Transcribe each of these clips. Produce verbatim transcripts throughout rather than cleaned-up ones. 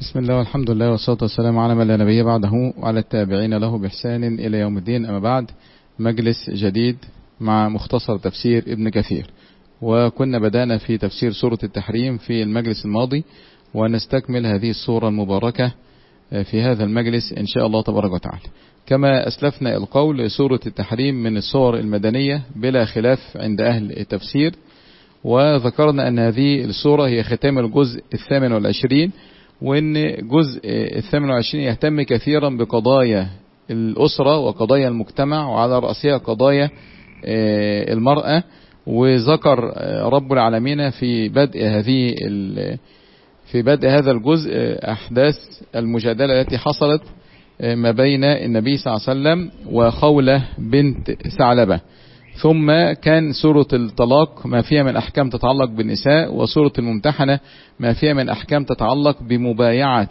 بسم الله والحمد لله والصلاة والسلام على من لا نبي بعده وعلى التابعين له بإحسان إلى يوم الدين. أما بعد، مجلس جديد مع مختصر تفسير ابن كثير، وكنا بدأنا في تفسير سورة التحريم في المجلس الماضي، ونستكمل هذه السورة المباركة في هذا المجلس إن شاء الله تبارك وتعالى. كما أسلفنا القول، سورة التحريم من السور المدنية بلا خلاف عند أهل التفسير، وذكرنا أن هذه السورة هي ختام الجزء الثامن والعشرين، وأن جزء الثامن والعشرين يهتم كثيرا بقضايا الأسرة وقضايا المجتمع، وعلى رأسها قضايا المرأة. وذكر رب العالمين في بدء هذه في بدء هذا الجزء أحداث المجادلة التي حصلت ما بين النبي صلى الله عليه وسلم وخولة بنت ثعلبة. ثم كان سورة الطلاق ما فيها من أحكام تتعلق بالنساء، وسورة الممتحنة ما فيها من أحكام تتعلق بمبايعة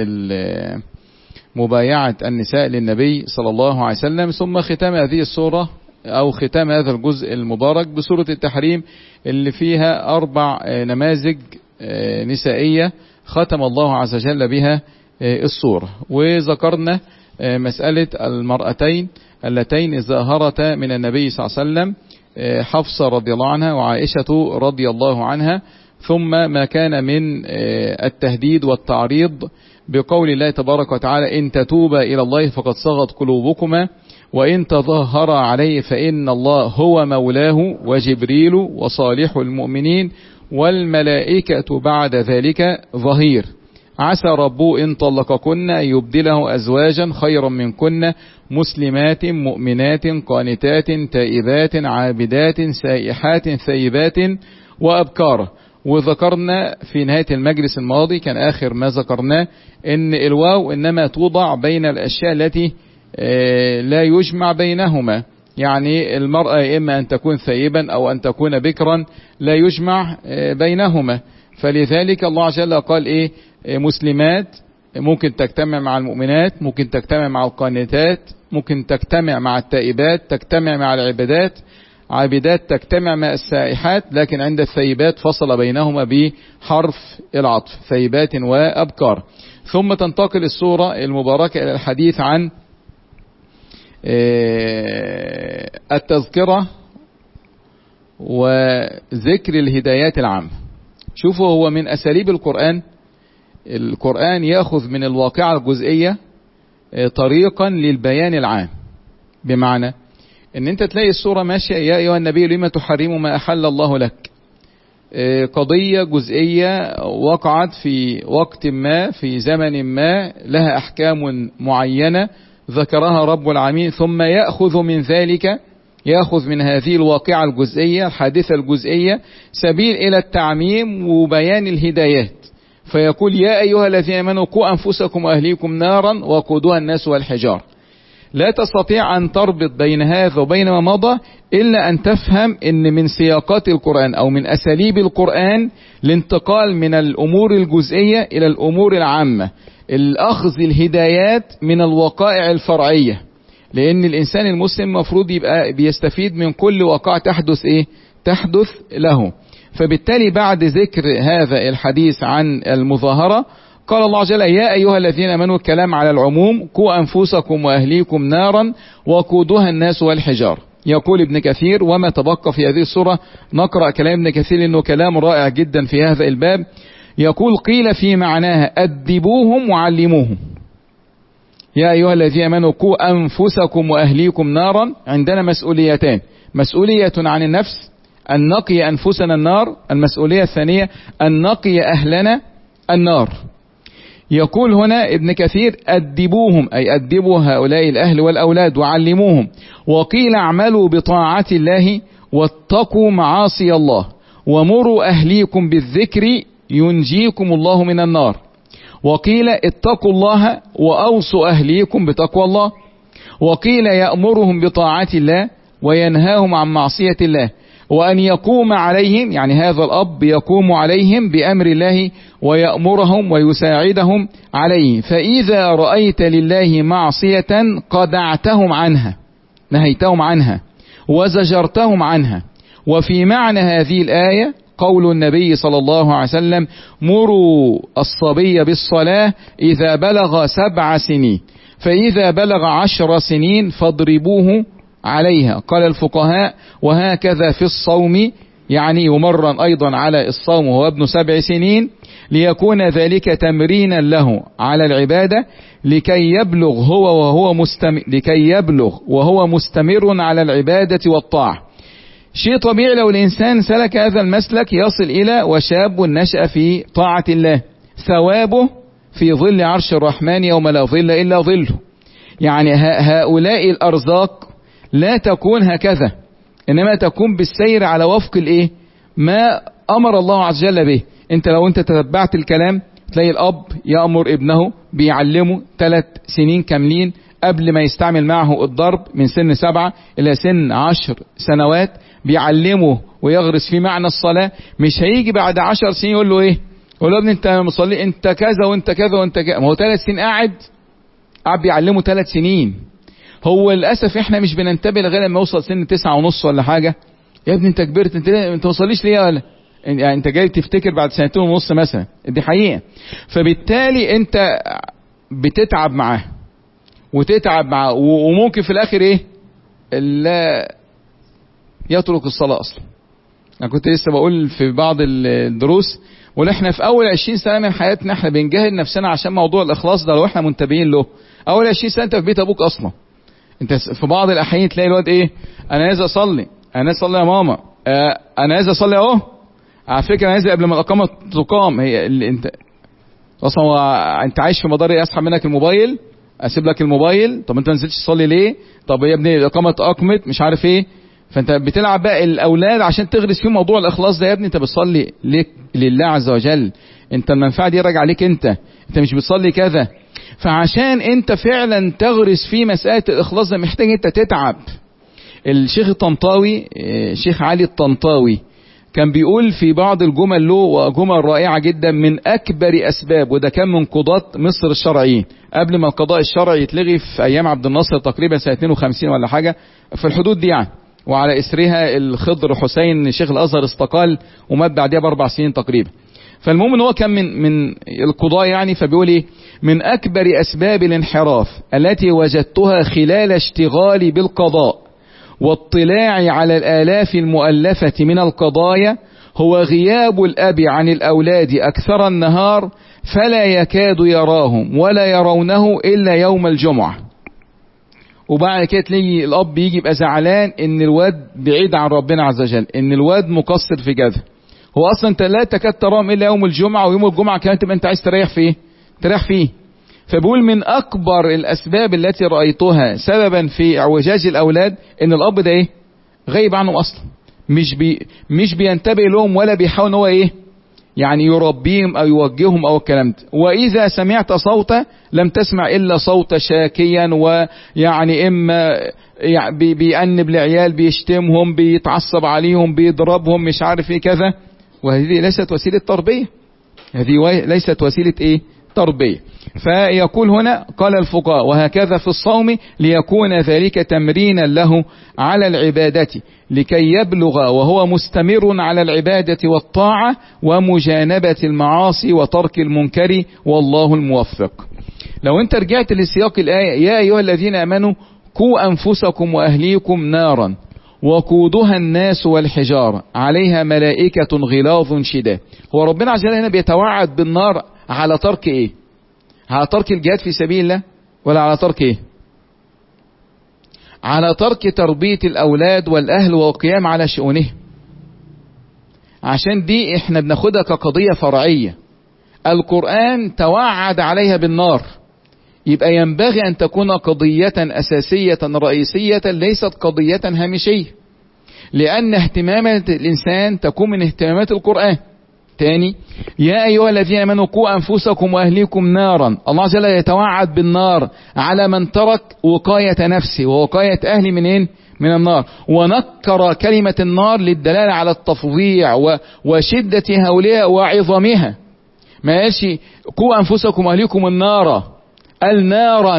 مبايعة النساء للنبي صلى الله عليه وسلم. ثم ختام هذه السورة أو ختام هذا الجزء المبارك بسورة التحريم اللي فيها أربع نماذج نسائية ختم الله عز وجل بها السورة. وذكرنا مسألة المرأتين اللتين ظاهرتا من النبي صلى الله عليه وسلم، حفصة رضي الله عنها وعائشة رضي الله عنها. ثم ما كان من التهديد والتعريض بقول الله تبارك وتعالى: إن تتوبا إلى الله فقد صغت قلوبكما وإن تظاهرا عليه فإن الله هو مولاه وجبريل وصالح المؤمنين والملائكة بعد ذلك ظهير، عسى ربه إن طلقكن أن يبدله أزواجا خيرا منكن مسلمات مؤمنات قانتات تائبات عابدات سائحات ثيبات وأبكار. وذكرنا في نهاية المجلس الماضي، كان آخر ما ذكرناه، إن الواو إنما توضع بين الأشياء التي لا يجمع بينهما، يعني المرأة إما أن تكون ثيبا أو أن تكون بكرا، لا يجمع بينهما. فلذلك الله عز وجل قال إيه؟ مسلمات ممكن تجتمع مع المؤمنات، ممكن تجتمع مع القانتات، ممكن تجتمع مع التائبات، تجتمع مع العبادات، عابدات تجتمع مع السائحات، لكن عند الثيبات فصل بينهما بحرف العطف، ثيبات وأبكار. ثم تنتقل السورة المباركة إلى الحديث عن التذكرة وذكر الهدايات العامة. شوفوا، هو من أساليب القرآن القرآن يأخذ من الواقعة الجزئية طريقا للبيان العام، بمعنى ان انت تلاقي السورة ماشية: يا ايها النبي لما تحرم ما احل الله لك، قضية جزئية وقعت في وقت ما في زمن ما، لها احكام معينة ذكرها رب العالمين، ثم يأخذ من ذلك يأخذ من هذه الواقعة الجزئية الحادثة الجزئية سبيل الى التعميم وبيان الهدايات، فيقول: يا أيها الذين آمنوا قوا أنفسكم وأهليكم نارا وقودها الناس والحجار. لا تستطيع أن تربط بين هذا وبين ما مضى إلا أن تفهم أن من سياقات القرآن أو من أساليب القرآن الانتقال من الأمور الجزئية إلى الأمور العامة، الأخذ الهدايات من الوقائع الفرعية، لأن الإنسان المسلم مفروض يبقى بيستفيد من كل وقائع تحدث إيه؟ تحدث له. فبالتالي بعد ذكر هذا الحديث عن المظاهرة قال الله عز وجل: يا أيها الذين آمنوا، الكلام على العموم، قوا أنفسكم وأهليكم نارا وقودها الناس والحجار. يقول ابن كثير: وما تبقى في هذه السورة نقرأ كلام ابن كثير لأنه كلام رائع جدا في هذا الباب. يقول: قيل في معناها أدبوهم وعلموهم. يا أيها الذين آمنوا قوا أنفسكم وأهليكم نارا، عندنا مسؤوليتان: مسؤولية عن النفس أن نقي أنفسنا النار، المسؤولية الثانية أن نقي أهلنا النار. يقول هنا ابن كثير: أدبوهم، أي أدبوا هؤلاء الأهل والأولاد وعلموهم. وقيل: اعملوا بطاعة الله واتقوا معاصي الله ومروا أهليكم بالذكر ينجيكم الله من النار. وقيل: اتقوا الله وأوصوا أهليكم بتقوى الله. وقيل: يأمرهم بطاعة الله وينهاهم عن معصية الله، وأن يقوم عليهم، يعني هذا الأب يقوم عليهم بأمر الله ويأمرهم ويساعدهم عليه. فإذا رأيت لله معصية قدعتهم عنها، نهيتهم عنها وزجرتهم عنها. وفي معنى هذه الآية قول النبي صلى الله عليه وسلم: مروا الصبي بالصلاة إذا بلغ سبع سنين، فإذا بلغ عشر سنين فاضربوه عليها. قال الفقهاء: وهكذا في الصوم، يعني يمرن أيضا على الصوم وهو ابن سبع سنين، ليكون ذلك تمرينا له على العبادة، لكي يبلغ هو وهو مستمر لكي يبلغ وهو مستمر على العبادة والطاعة. شيء طبيعي لو الإنسان سلك هذا المسلك يصل إلى وشاب نشأ في طاعة الله، ثوابه في ظل عرش الرحمن يوم لا ظل إلا ظله. يعني هؤلاء الأرزاق لا تكون هكذا، إنما تكون بالسير على وفق الإيه؟ ما أمر الله عز وجل به. أنت لو أنت تتبعت الكلام تلاقي الأب يأمر ابنه بيعلمه ثلاث سنين كاملين قبل ما يستعمل معه الضرب، من سن سبعة إلى سن عشر سنوات بيعلمه ويغرس في معنى الصلاة. مش هيجي بعد عشر سنين يقول له إيه؟ يقول له: ابني أنت مصلي، أنت كذا وأنت كذا وأنت كذا. ما هو ثلاث سنين قاعد قاعد بيعلمه ثلاث سنين. هو للأسف إحنا مش بننتبه لغاية لما يوصل سن تسعة ونص ولا حاجة. يا ابني أنت كبرت، أنت أنت مصليش ليه ولا يعني أنت جاي تفتكر بعد سنتين ونص مثلا. دي حقيقة. فبالتالي أنت بتتعب معاه وتتعب معاه، وممكن في الآخر إيه؟ لا يترك الصلاة أصلا. أنا كنت لسه بقول في بعض الدروس، ولا احنا في أول عشرين سنة من حياتنا احنا بنجاهد نفسنا عشان موضوع الإخلاص ده لو احنا منتبهين له. أول عشرين سنة أنت في بيت أبوك أصلا. أنت في بعض الأحيان تلاقي الواد إيه؟ أنا عايز أصلي، أنا عايز أصلي يا ماما، آه أنا عايز أصلي أهو. على فكرة أنا عايز قبل ما الإقامة تقام. هي اللي أنت أصلا هو أنت عايش في مدار أسحب منك الموبايل، أسيب لك الموبايل، طب أنت ما نزلتش تصلي ليه؟ طب يا ابني الإقامة أقمت مش عارف إيه. فانت بتلعب بقى الاولاد عشان تغرس فيهم موضوع الاخلاص ده. يا ابني انت بتصلي ليك لله عز وجل، انت المنفعه دي راجعه عليك انت، انت مش بتصلي كذا. فعشان انت فعلا تغرس في مساله الاخلاص ده محتاج انت تتعب. الشيخ الطنطاوي، شيخ علي الطنطاوي، كان بيقول في بعض الجمل له وجمل رائعه جدا: من اكبر اسباب، وده كان من قضاة مصر الشرعيين قبل ما القضاء الشرعي يتلغي في ايام عبد الناصر تقريبا سنه اثنين وخمسين ولا حاجه في الحدود دي يعني، وعلى إثرها الخضر حسين شيخ الأزهر استقال ومات بعدها بأربع سنين تقريبا. فالمهم ان هو كان من من القضاء يعني، فبيقول ايه: من أكبر أسباب الانحراف التي وجدتها خلال اشتغالي بالقضاء واطلاعي على الآلاف المؤلفة من القضايا هو غياب الأب عن الأولاد أكثر النهار، فلا يكاد يراهم ولا يرونه إلا يوم الجمعة. وبعد كده تلاقي الاب يجي يبقى زعلان ان الواد بعيد عن ربنا عز وجل، ان الواد مقصر في كذا. هو اصلا انت لا تكاد تراهم الا يوم الجمعه، ويوم الجمعه كمان تبقى انت عايز تريح فيه تريح فيه. فبقول من اكبر الاسباب التي رايتها سببا في اعوجاج الاولاد ان الاب ده ايه؟ غايب عنهم اصلا، مش بي مش بينتبه لهم ولا بيحاول ان هو ايه؟ يعني يربيهم او يوجههم او الكلام ده. واذا سمعت صوتا لم تسمع الا صوت شاكيا، ويعني اما يعني بيأنب العيال، بيشتمهم، بيتعصب عليهم، بيضربهم، مش عارف ايه كذا. وهذه ليست وسيلة تربية، هذه ليست وسيلة ايه؟ تربية. فيقول هنا قال الفقهاء: وهكذا في الصوم، ليكون ذلك تمرينا له على العبادة، لكي يبلغ وهو مستمر على العبادة والطاعة ومجانبة المعاصي وترك المنكر، والله الموفق. لو انت رجعت لسياق الآية: يا أيها الذين آمنوا قوا أنفسكم وأهليكم نارا وقودها الناس والحجارة عليها ملائكة غلاظ شداد. هو ربنا عز وجل هنا بيتوعد بالنار على ترك ايه؟ على ترك الجهاد في سبيل الله، ولا على ترك ايه؟ على ترك تربية الأولاد والأهل والقيام على شؤونهم. عشان دي احنا بناخدها كقضية فرعية. القرآن توعد عليها بالنار، يبقى ينبغي أن تكون قضية أساسية رئيسية، ليست قضية هامشية، لأن اهتمامات الإنسان تكون من اهتمامات القرآن. تاني: يا أيها الذين آمنوا قوا أنفسكم وأهليكم نارا. الله عز وجل يتوعد بالنار على من ترك وقاية نفسه ووقاية أهلي منين؟ من النار. ونكر كلمة النار للدلالة على التفظيع وشدة هولها وعظمها. ما قالش قوا أنفسكم وأهليكم النار، قال نارا،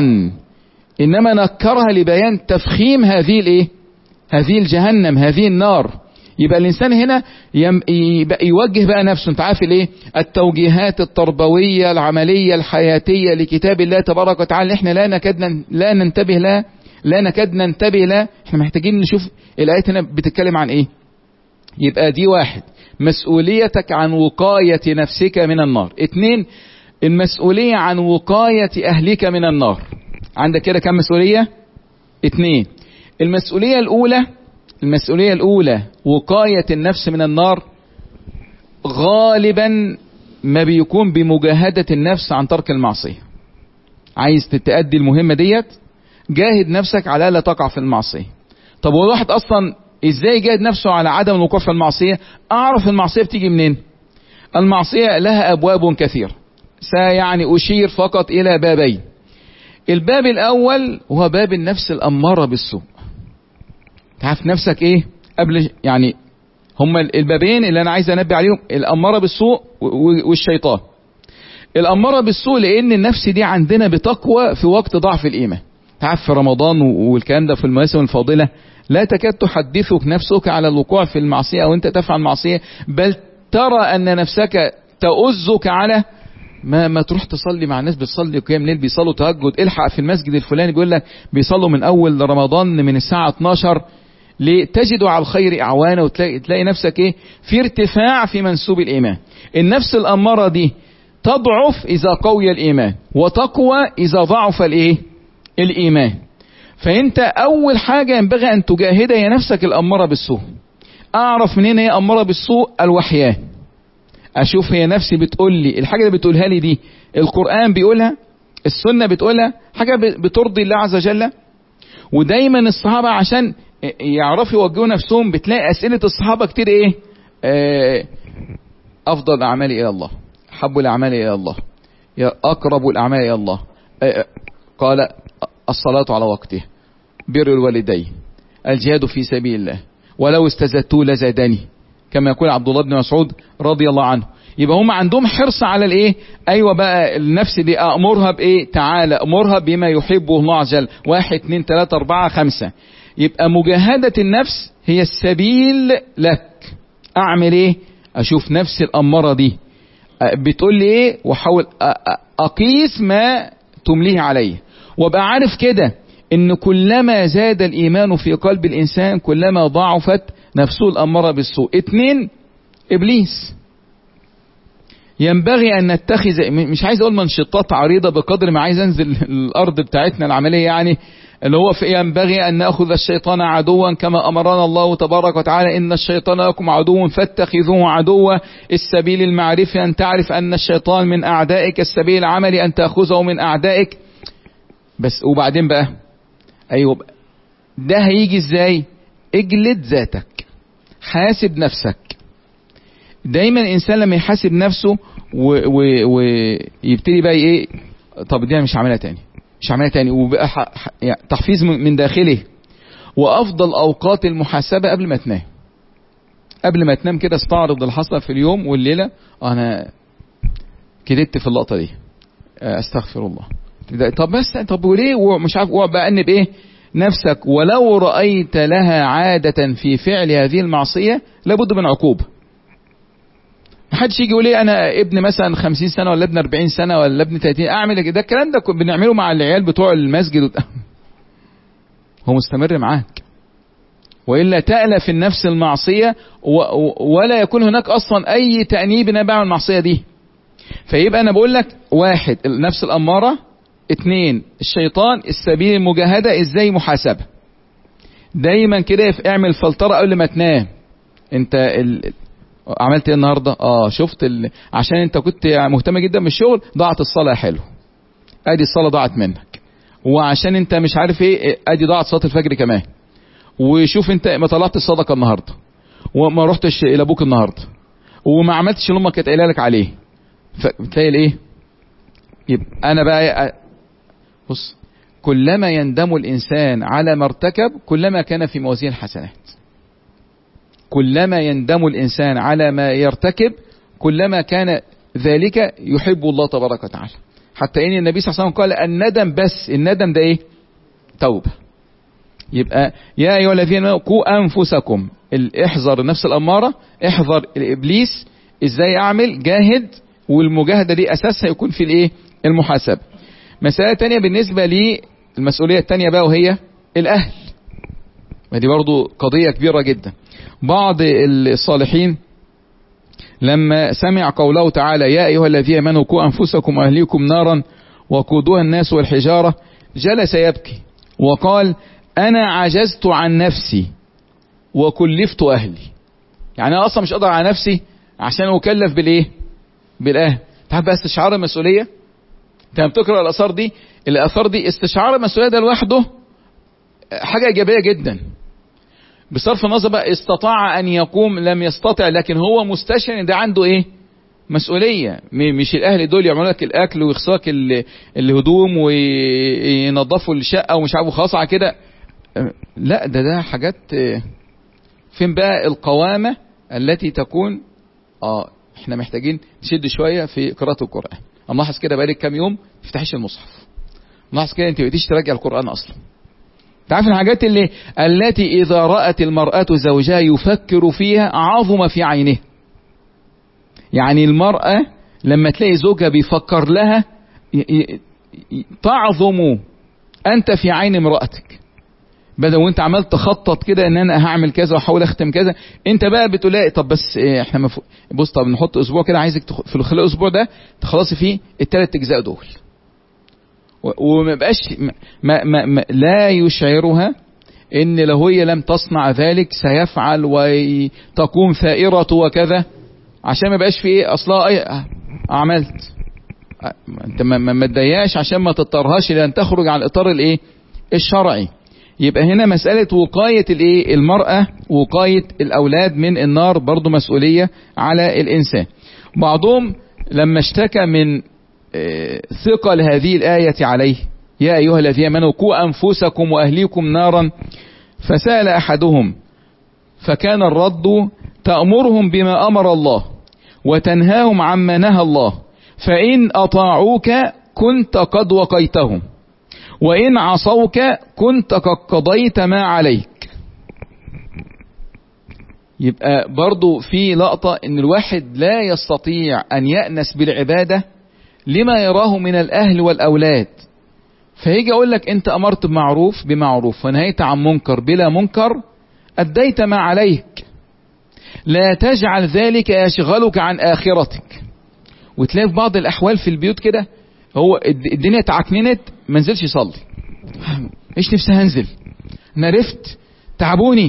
إنما نكرها لبيان تفخيم هذه الإيه؟ هذه الجهنم، هذه النار. يبقى الانسان هنا يبقى يوجه بقى نفسه. انت عارف الايه؟ التوجيهات التربويه العمليه الحياتيه لكتاب الله تبارك وتعالى احنا لا نكاد لا ننتبه لها، لا نكاد ننتبه لها. احنا محتاجين نشوف الايات هنا بتتكلم عن ايه. يبقى دي واحد، مسؤوليتك عن وقايه نفسك من النار. اتنين، المسؤوليه عن وقايه اهلك من النار. عندك كده كم مسؤوليه؟ اتنين. المسؤوليه الاولى المسؤولية الأولى وقاية النفس من النار، غالبا ما بيكون بمجاهدة النفس عن ترك المعصية. عايز تتأدي المهمة ديت، جاهد نفسك على لا تقع في المعصية. طب هو الواحد أصلا إزاي يجاهد نفسه على عدم الوقوع في المعصية؟ أعرف المعصية بتيجي منين. المعصية لها أبواب كثيرة، سيعني أشير فقط إلى بابين. الباب الأول هو باب النفس الأمارة بالسوء. تعرف نفسك ايه قبل، يعني هما البابين اللي انا عايز انبه عليهم، الاماره بالسوء والشيطان. الاماره بالسوء لان النفس دي عندنا بتقوى في وقت ضعف الايمان. تعرف في رمضان والكلام ده في المواسم الفاضله لا تكاد تحدثك نفسك على الوقوع في المعصيه او انت تفعل معصيه، بل ترى ان نفسك تؤزك على ما ما تروح تصلي مع الناس بتصلي قيام ليل، بيصلوا تهجد، الحق في المسجد الفلاني بيقول لك بيصلوا من اول رمضان من الساعه اتناشر لتجدوا على الخير اعوانا، وتلاقي تلاقي نفسك ايه في ارتفاع في منسوب الايمان. النفس الاماره دي تضعف اذا قوي الايمان وتقوى اذا ضعف الايه الايمان. فانت اول حاجه ينبغي ان تجاهدها هي نفسك الاماره بالسوء. اعرف منين هي اماره بالسوء؟ الوحيان. اشوف هي نفسي بتقول لي الحاجه اللي بتقولها لي دي القران بيقولها، السنه بتقولها، حاجه بترضي الله عز وجل. ودايما الصحابه عشان يعرفوا يوجهوا نفسهم بتلاقي اسئله الصحابه كتير ايه؟ آه افضل الاعمال الى الله، احب الاعمال الى الله، اقرب الاعمال الى الله. آه قال الصلاه على وقتها، بر الوالدين، الجهاد في سبيل الله، ولو استزدت لزادني، كما يقول عبد الله بن مسعود رضي الله عنه. يبقى هم عندهم حرص على الايه؟ ايوه بقى النفس دي امرها بايه؟ تعالى امرها بما يحبه الله عز وجل. واحد اتنين تلاته اربعه خمسه. يبقى مجاهدة النفس هي السبيل لك. اعمل ايه؟ اشوف نفسي الامارة دي بتقول لي ايه واحاول اقيس ما تمليه عليه، وابقى عارف كده ان كلما زاد الايمان في قلب الانسان كلما ضعفت نفسه الامارة بالسوء. اتنين، ابليس. ينبغي ان نتخذ، مش عايز اقول منشطات عريضة بقدر ما عايز انزل الارض بتاعتنا العملية، يعني اللي هو في ينبغي أن نأخذ الشيطان عدوا كما أمرنا الله تبارك وتعالى إن الشيطان لكم عدو فاتخذوه عدوا. السبيل المعرفي أن تعرف أن الشيطان من أعدائك، السبيل العملي أن تأخذه من أعدائك. بس وبعدين بقى أيوة ده هيجي إزاي؟ اجلد ذاتك، حاسب نفسك. دايما الإنسان لما يحاسب نفسه ويبتدي بقى إيه؟ طب دي أنا مش هعملها تاني، مش عملها تاني، وبقى يعني تحفيز من داخله. وافضل اوقات المحاسبه قبل ما تنام. قبل ما تنام كده استعرض اللي حصل في اليوم والليله، انا كدبت في اللقطه دي، استغفر الله. طب بس طب وليه؟ ومش عارف بأنب ايه نفسك. ولو رايت لها عاده في فعل هذه المعصيه لابد من عقوبه. محدش يجي يقول ايه انا ابن مثلا خمسين سنه ولا ابن اربعين سنه ولا ابن تلاتين اعمل ده. الكلام ده بنعمله مع العيال بتوع المسجد وت... هو مستمر معاك، والا تألف النفس المعصيه و... ولا يكون هناك اصلا اي تأنيب ان انا بعمل المعصيه دي. فيبقى انا بقول لك واحد النفس الاماره، اتنين الشيطان، السبيل المجاهده ازاي محاسبه. دايما كده اعمل فلتره قبل ما تنام. انت ال... عملت ايه النهارده؟ اه شفت ال... عشان انت كنت مهتم جدا بالشغل ضاعت الصلاه. حلو، ادي الصلاه ضاعت منك. وعشان انت مش عارف ايه ادي ضاعت صلاه الفجر كمان. وشوف انت ما طلعت الصدقه النهارده، وما رحتش الى ابوك النهارده، وما عملتش اللي امك كانت قايله لك عليه. فتلاقي الايه؟ يبقى انا بقى بص، كلما يندم الانسان على ما ارتكب كلما كان في موازين الحسنات. كلما يندم الإنسان على ما يرتكب كلما كان ذلك يحب الله تبارك وتعالى. حتى إن النبي صلى الله عليه وسلم قال الندم، بس الندم ده إيه؟ توبة. يبقى يا أيها الذين آمنوا قوا أنفسكم، احذر النفس الأمارة، احذر الإبليس، ازاي أعمل؟ جاهد، والمجاهدة دي أساسها يكون في الإيه؟ المحاسبة. مسألة تانية بالنسبة للمسؤولية التانية بقى، وهي الأهل. ودي برضو قضية كبيرة جدا. بعض الصالحين لما سمع قوله تعالى يا أيها الذين آمنوا قوا أنفسكم وأهليكم نارا وقودها الناس والحجارة، جلس يبكي وقال أنا عجزت عن نفسي وكلفت أهلي. يعني أنا أصلا مش قادر على نفسي عشان أكلف بالإيه؟ بالأهل. تعرف بقى استشعار المسؤولية؟ انت لما بتقرأ الآثار دي، الآثار دي استشعار المسؤولية ده لوحده حاجة إيجابية جدا. بصرف النظر بقى استطاع أن يقوم لم يستطع، لكن هو مستشعر ان ده عنده إيه؟ مسؤولية. مش الأهل دول يعملوا لك الأكل ويغسلوا لك الهدوم وينظفوا الشقة ومش عارف خلاص على كده. لا، ده ده حاجات. فين بقى القوامة التي تكون اه احنا محتاجين نشد شوية في قراءة القرآن. ملاحظ كده بقالك كام يوم تفتحش المصحف، ملاحظ كده انت بقيتيش تراجع القرآن اصلا. تعرف الحاجات اللي التي اذا رأت المرأة زوجها يفكر فيها عظم في عينه. يعني المرأة لما تلاقي زوجها بيفكر لها تعظم انت في عين امرأتك. بدل وانت عمال تخطط كده ان انا هعمل كذا واحاول اختم كذا، انت بقى بتلاقي طب بس احنا مف... بص طب نحط اسبوع كده، عايزك تخ... في خلال الاسبوع ده تخلصي فيه الثلاث اجزاء دول، و... وما بقاش ما... ما... ما... لا يشعرها ان لو هي لم تصنع ذلك سيفعل وتقوم ثائرة وكذا، عشان ما بقاش في ايه اصلا اي عملت. انت ما ما تضايقش عشان ما تضطرهاش لان تخرج عن الاطار الايه الشرعي. يبقى هنا مسألة وقاية الايه المرأة، وقاية الاولاد من النار برضو مسؤولية على الانسان. بعضهم لما اشتكى من ثقل هذه الآية عليه يا ايها الذين آمنوا قوا انفسكم واهليكم نارا، فسأل احدهم فكان الرد تأمرهم بما امر الله وتنهاهم عما نهى الله، فإن أطاعوك كنت قد وقيتهم وإن عصوك كنت قد قضيت ما عليك. يبقى برضو في لقطة ان الواحد لا يستطيع ان يأنس بالعبادة لما يراه من الاهل والاولاد، فيجي اقول لك انت امرت بمعروف بمعروف ونهيت عن منكر بلا منكر، اديت ما عليك، لا تجعل ذلك يشغلك عن اخرتك. وتلاقي في بعض الاحوال في البيوت كده هو الدنيا تعكننت ما نزلش يصلي، ايش نفسي هنزل، نرفت تعبوني.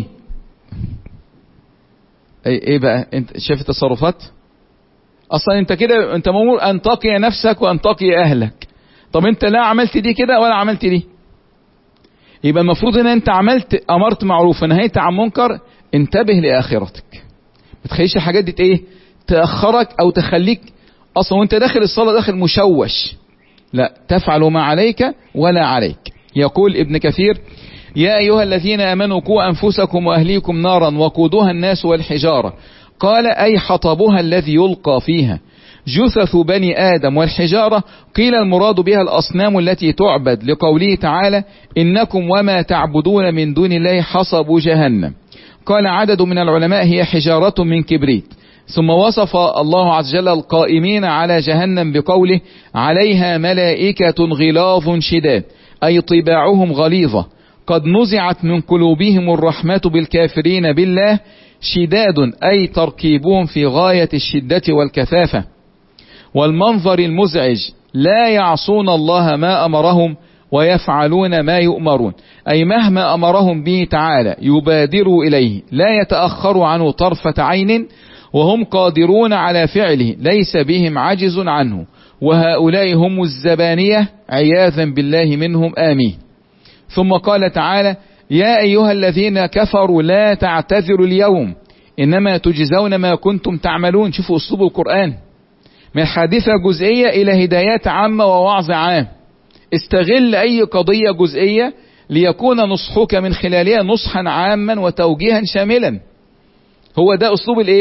ايه, ايه بقى انت شايف التصرفات؟ اصلا انت كده انت مأمور ان تقي نفسك وان تقي اهلك. طب انت لا عملت دي كده ولا عملت دي. يبقى المفروض ان انت عملت امرت معروف ونهيت عن منكر، انتبه لاخرتك. ما تخليش الحاجات دي ايه تاخرك او تخليك اصلا وانت داخل الصلاة داخل مشوش. لا، تفعل ما عليك ولا عليك. يقول ابن كثير يا ايها الذين امنوا قوا انفسكم واهليكم نارا وقودها الناس والحجارة، قال اي حطبها الذي يلقى فيها جثث بني ادم، والحجارة قيل المراد بها الاصنام التي تعبد، لقوله تعالى انكم وما تعبدون من دون الله حصب جهنم. قال عدد من العلماء هي حجارة من كبريت. ثم وصف الله عز وجل القائمين على جهنم بقوله عليها ملائكة غلاظ شداد، أي طباعهم غليظة قد نزعت من قلوبهم الرحمة بالكافرين بالله، شداد أي تركيبهم في غاية الشدة والكثافة والمنظر المزعج، لا يعصون الله ما أمرهم ويفعلون ما يؤمرون، أي مهما أمرهم به تعالى يبادروا إليه لا يتأخروا عنه طرفة عين، وهم قادرون على فعله ليس بهم عجز عنه، وهؤلاء هم الزبانية عياذا بالله منهم آمين. ثم قال تعالى يا أيها الذين كفروا لا تعتذروا اليوم إنما تجزون ما كنتم تعملون. شوفوا أسلوب القرآن من حادثة جزئية إلى هدايات عامة ووعظ عام. استغل أي قضية جزئية ليكون نصحك من خلالها نصحا عاما وتوجيها شاملا. هو ده أسلوب الإيه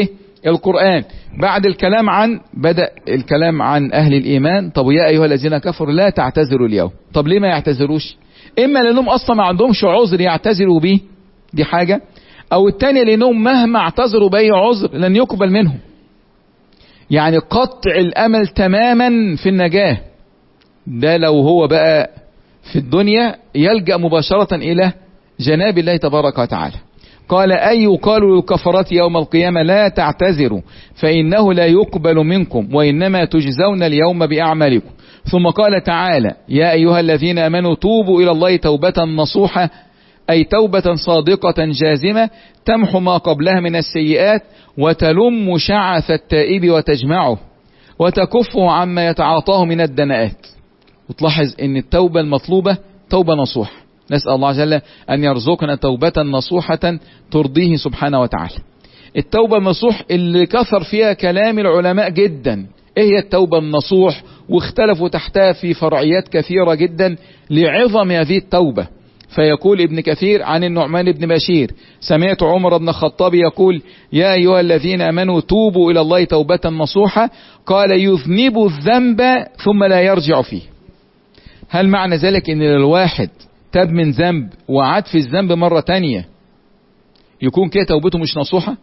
القرآن بعد الكلام عن بدأ الكلام عن أهل الإيمان. طب يا أيها الذين كفروا لا تعتذروا اليوم. طب ليه ما يعتذروش؟ إما لأنهم أصلا ما عندهمش عذر يعتذروا به، دي حاجة، أو التانية لأنهم مهما اعتذروا بأي عذر لن يقبل منهم. يعني قطع الأمل تماما في النجاة. ده لو هو بقى في الدنيا يلجأ مباشرة إلى جناب الله تبارك وتعالى. قال أي يقال للكفرة يوم القيامة لا تعتذروا فإنه لا يقبل منكم وإنما تجزون اليوم بأعمالكم. ثم قال تعالى يا أيها الذين آمنوا توبوا إلى الله توبة نصوحة، أي توبة صادقة جازمة تمحو ما قبلها من السيئات وتلم شعث التائب وتجمعه وتكفه عما يتعاطاه من الدناءات. وتلاحظ ان التوبة المطلوبة توبة نصوح. نسأل الله جل أن يرزقنا توبة نصوحة ترضيه سبحانه وتعالى. التوبة النصوح اللي كثر فيها كلام العلماء جدا، ايه هي التوبة النصوح؟ واختلفوا تحتها في فرعيات كثيرة جدا لعظم هذه التوبة. فيقول ابن كثير عن النعمان بن بشير سمعت عمر بن الخطاب يقول يا أيها الذين آمنوا توبوا إلى الله توبة نصوحة، قال يذنب الذنب ثم لا يرجع فيه. هل معنى ذلك ان الواحد تاب من ذنب وعاد في الذنب مرة تانية يكون كده توبته مش نصوحة؟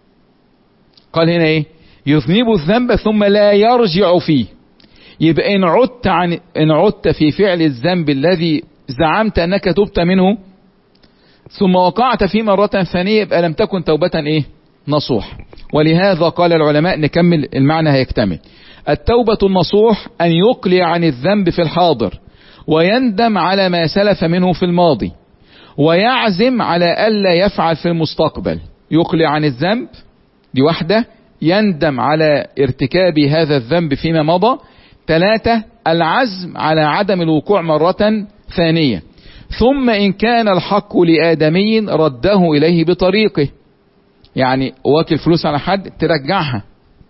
قال هنا ايه؟ يذنب الذنب ثم لا يرجع فيه. يبقى ان عدت عن ان عدت في فعل الذنب الذي زعمت انك تبت منه ثم وقعت فيه مرة ثانية يبقى لم تكن توبة ايه؟ نصوح. ولهذا قال العلماء، نكمل المعنى هيكتمل. التوبة النصوح ان يقلع عن الذنب في الحاضر ويندم على ما سلف منه في الماضي ويعزم على ألا يفعل في المستقبل. يقلع عن الذنب دي واحدة، يندم على ارتكاب هذا الذنب فيما مضى. ثلاثة العزم على عدم الوقوع مرة ثانية. ثم إن كان الحق لآدمي رده إليه بطريقه، يعني واكل فلوس على حد ترجعها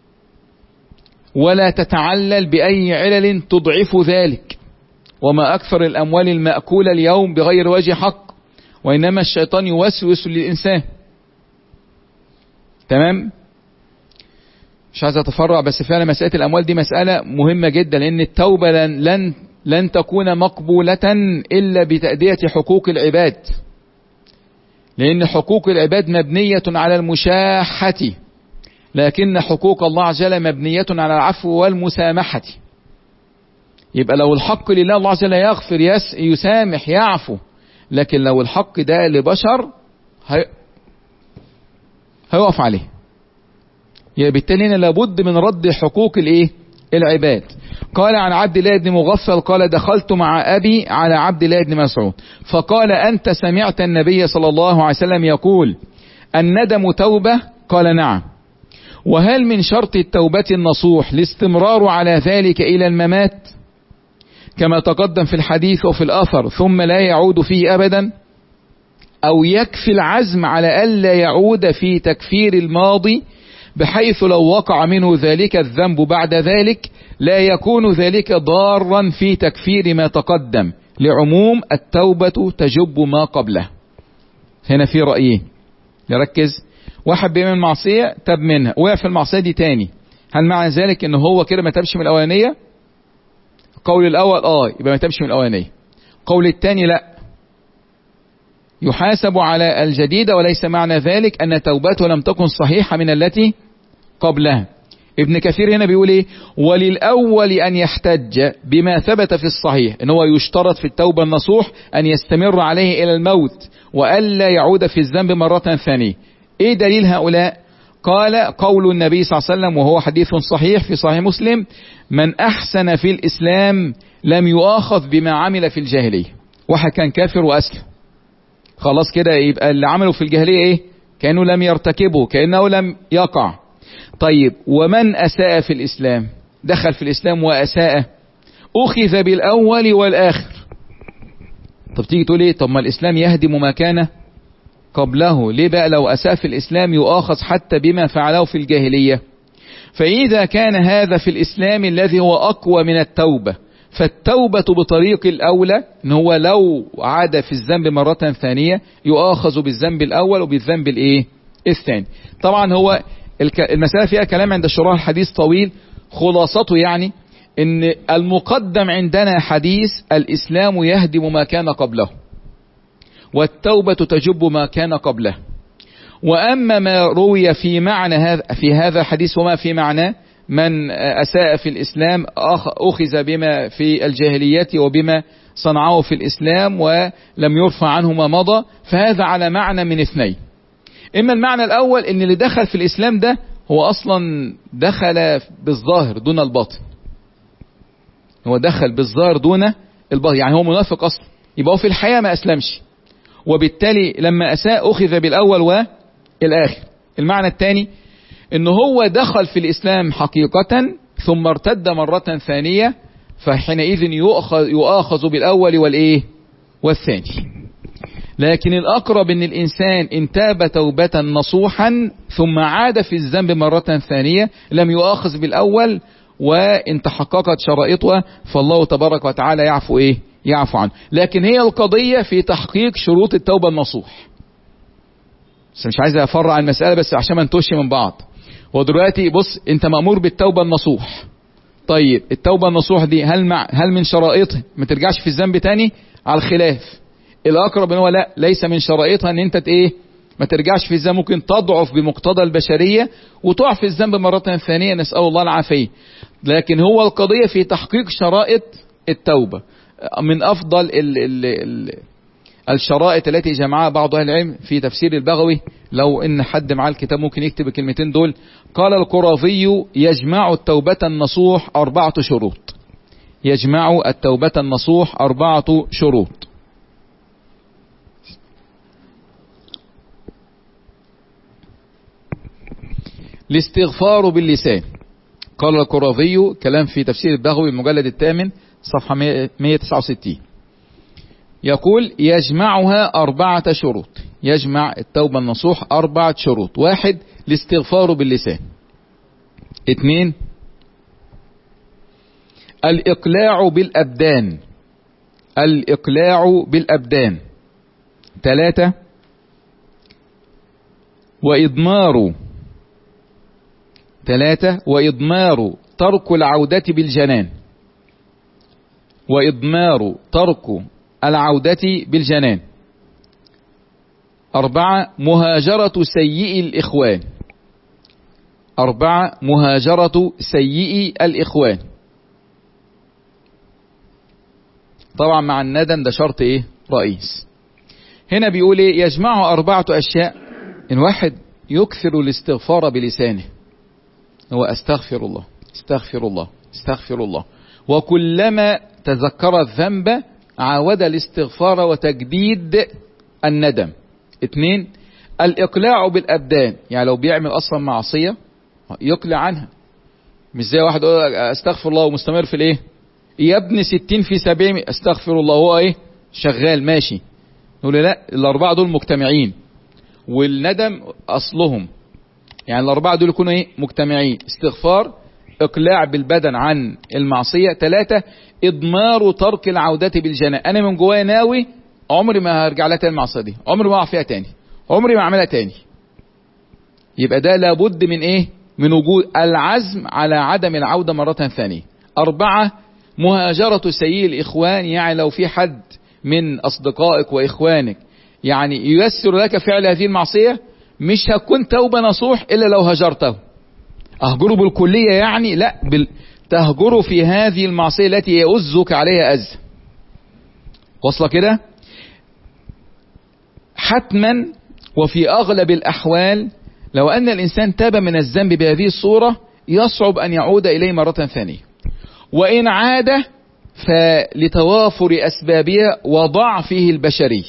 ولا تتعلل بأي علل تضعف ذلك. وما أكثر الأموال المأكولة اليوم بغير وجه حق، وإنما الشيطان يوسوس للإنسان. تمام؟ مش عايز أتفرع، بس فعلا مسألة الأموال دي مسألة مهمة جدا، لأن التوبة لن, لن, لن تكون مقبولة إلا بتأدية حقوق العباد، لأن حقوق العباد مبنية على المشاحة، لكن حقوق الله عز وجل مبنية على العفو والمسامحة. يبقى لو الحق لله الله عز وجل يغفر يس يسامح يعفو، لكن لو الحق ده لبشر هي... هيقف عليه. يعني بالتالي لابد من رد حقوق الايه؟ العباد. قال عن عبد الله بن مغفل قال دخلت مع أبي على عبد الله بن مسعود فقال أنت سمعت النبي صلى الله عليه وسلم يقول الندم توبة؟ قال نعم. وهل من شرط التوبة النصوح الاستمرار على ذلك إلى الممات كما تقدم في الحديث وفي الأثر ثم لا يعود فيه أبدا، أو يكفي العزم على ألا يعود في تكفير الماضي بحيث لو وقع منه ذلك الذنب بعد ذلك لا يكون ذلك ضارا في تكفير ما تقدم، لعموم التوبة تجب ما قبله. هنا في رأيين، نركز. واحد بيعمل معصية تاب منها وقع في المعصية دي تاني، هل معنى ذلك ان هو كده ما تابش من الأولانية؟ قول الأول اه يبقى ما تابش من الأولانية. قول الثاني لا، يحاسب على الجديدة، وليس معنى ذلك أن توبته لم تكن صحيحة من التي قبلها. ابن كثير هنا بيقول ايه؟ وللأول أن يحتج بما ثبت في الصحيح، ان هو يشترط في التوبة النصوح أن يستمر عليه إلى الموت وألا يعود في الذنب مرة ثانية. ايه دليل هؤلاء؟ قال قول النبي صلى الله عليه وسلم وهو حديث صحيح في صحيح مسلم من أحسن في الإسلام لم يؤاخذ بما عمل في الجاهلية. واحد كان كافر وأسلم، خلاص كده يبقى اللي عمله في الجاهلية ايه؟ كأنه لم يرتكبه، كأنه لم يقع. طيب ومن أساء في الإسلام، دخل في الإسلام وأساء، أخذ بالأول والآخر. طب تيجي تقول ايه؟ طب ما الإسلام يهدم ما كان قبله، ليه بقى لو أساء في الإسلام يؤاخذ حتى بما فعله في الجاهلية؟ فإذا كان هذا في الإسلام الذي هو أقوى من التوبة، فالتوبة بطريق الأولى إن هو لو عاد في الذنب مرة ثانية يؤاخذ بالذنب الأول وبالذنب الإيه؟ الثاني. طبعا هو المسألة فيها كلام عند الشراح، الحديث طويل، خلاصته يعني ان المقدم عندنا حديث الإسلام يهدم ما كان قبله والتوبة تجب ما كان قبله. وأما ما روي في معنى هذا في هذا الحديث وما في معنى من أساء في الإسلام أخذ بما في الجاهلية وبما صنعه في الإسلام ولم يرفع عنه ما مضى، فهذا على معنى من اثنين. إما المعنى الأول إن اللي دخل في الإسلام ده هو أصلا دخل بالظاهر دون الباطن، هو دخل بالظاهر دون الباطن، يعني هو منافق أصلا، يبقى هو في الحياة ما أسلمش، وبالتالي لما أساء أخذ بالأول والآخر. المعنى الثاني إن هو دخل في الإسلام حقيقة ثم ارتد مرة ثانية، فحينئذ يؤخذ, يؤخذ بالأول والإيه والثاني. لكن الأقرب إن الإنسان إن تاب توبة نصوحا ثم عاد في الذنب مرة ثانية لم يؤخذ بالأول، وإن تحققت شرائطها فالله تبارك وتعالى يعفو إيه يعفو عنه. لكن هي القضية في تحقيق شروط التوبة النصوح. بس مش عايز أفرع عن المسألة بس عشان ما نتوشي من بعض. ودلوقتي بص، أنت مأمور بالتوبة النصوح. طيب التوبة النصوح دي هل مع هل من شرائطها ما ترجعش في الذنب تاني؟ على الخلاف. الأقرب إن هو لا، ليس من شرائطها إن أنت إيه ما ترجعش في الذنب، ممكن تضعف بمقتضى البشرية وتقع في الذنب مرة ثانية، نسأل الله العافية. لكن هو القضية في تحقيق شرائط التوبة. من أفضل ال ال ال الشرائط التي جمعها بعض أهل العلم في تفسير البغوي، لو إن حد معاه الكتاب ممكن يكتب الكلمتين دول. قال القرافي: يجمع التوبة النصوح أربعة شروط. يجمع التوبة النصوح أربعة شروط. الاستغفار باللسان. قال القرافي، كلام في تفسير البغوي المجلد الثامن صفحة مئة وتسعة وستين، يقول: يجمعها أربعة شروط. يجمع التوبة النصوح أربعة شروط. واحد، الاستغفار باللسان. اثنين، الإقلاع بالأبدان. الإقلاع بالأبدان. ثلاثة، وإضمار. ثلاثة، وإضمار ترك العودة بالجنان. وإضمار ترك العودة بالجنان. أربعة، مهاجرة سيئ الإخوان. أربعة، مهاجرة سيئ الإخوان. طبعا مع الندم ده شرط إيه رئيس. هنا بيقول إيه؟ يجمع أربعة أشياء. إن واحد يكثر الاستغفار بلسانه، هو أستغفر الله استغفر الله استغفر الله، وكلما تذكر الذنب عاود الاستغفار وتجديد الندم. اثنين، الإقلاع بالأبدان، يعني لو بيعمل أصلا معصية يقلع عنها، مش زي واحد يقول استغفر الله ومستمر في الايه، يا ابن ستين في سبعين استغفر الله، هو ايه شغال ماشي. نقول لا، الأربعة دول مجتمعين، والندم أصلهم، يعني الأربعة دول يكونوا ايه مجتمعين: استغفار، إقلاع بالبدن عن المعصية. ثلاثة، إضمار ترك العودة بالجنان. أنا من جوايا ناوي عمري ما هرجع لها تاني المعصية دي، عمري ما أقع فيها تاني، عمري ما أعملها تاني. يبقى ده لابد من إيه؟ من وجود العزم على عدم العودة مرة ثانية. أربعة، مهاجرة سيئ الإخوان، يعني لو في حد من أصدقائك وإخوانك يعني ييسر لك فعل هذه المعصية، مش هتكون توبة نصوح إلا لو هجرته. أهجره بالكلية يعني لا، بال... تهجره في هذه المعصية التي يؤذك عليها أذى. وصل كده؟ حتما وفي أغلب الأحوال لو أن الإنسان تاب من الذنب بهذه الصورة يصعب أن يعود إليه مرة ثانية، وإن عاد فلتوافر أسبابها وضعفه البشري.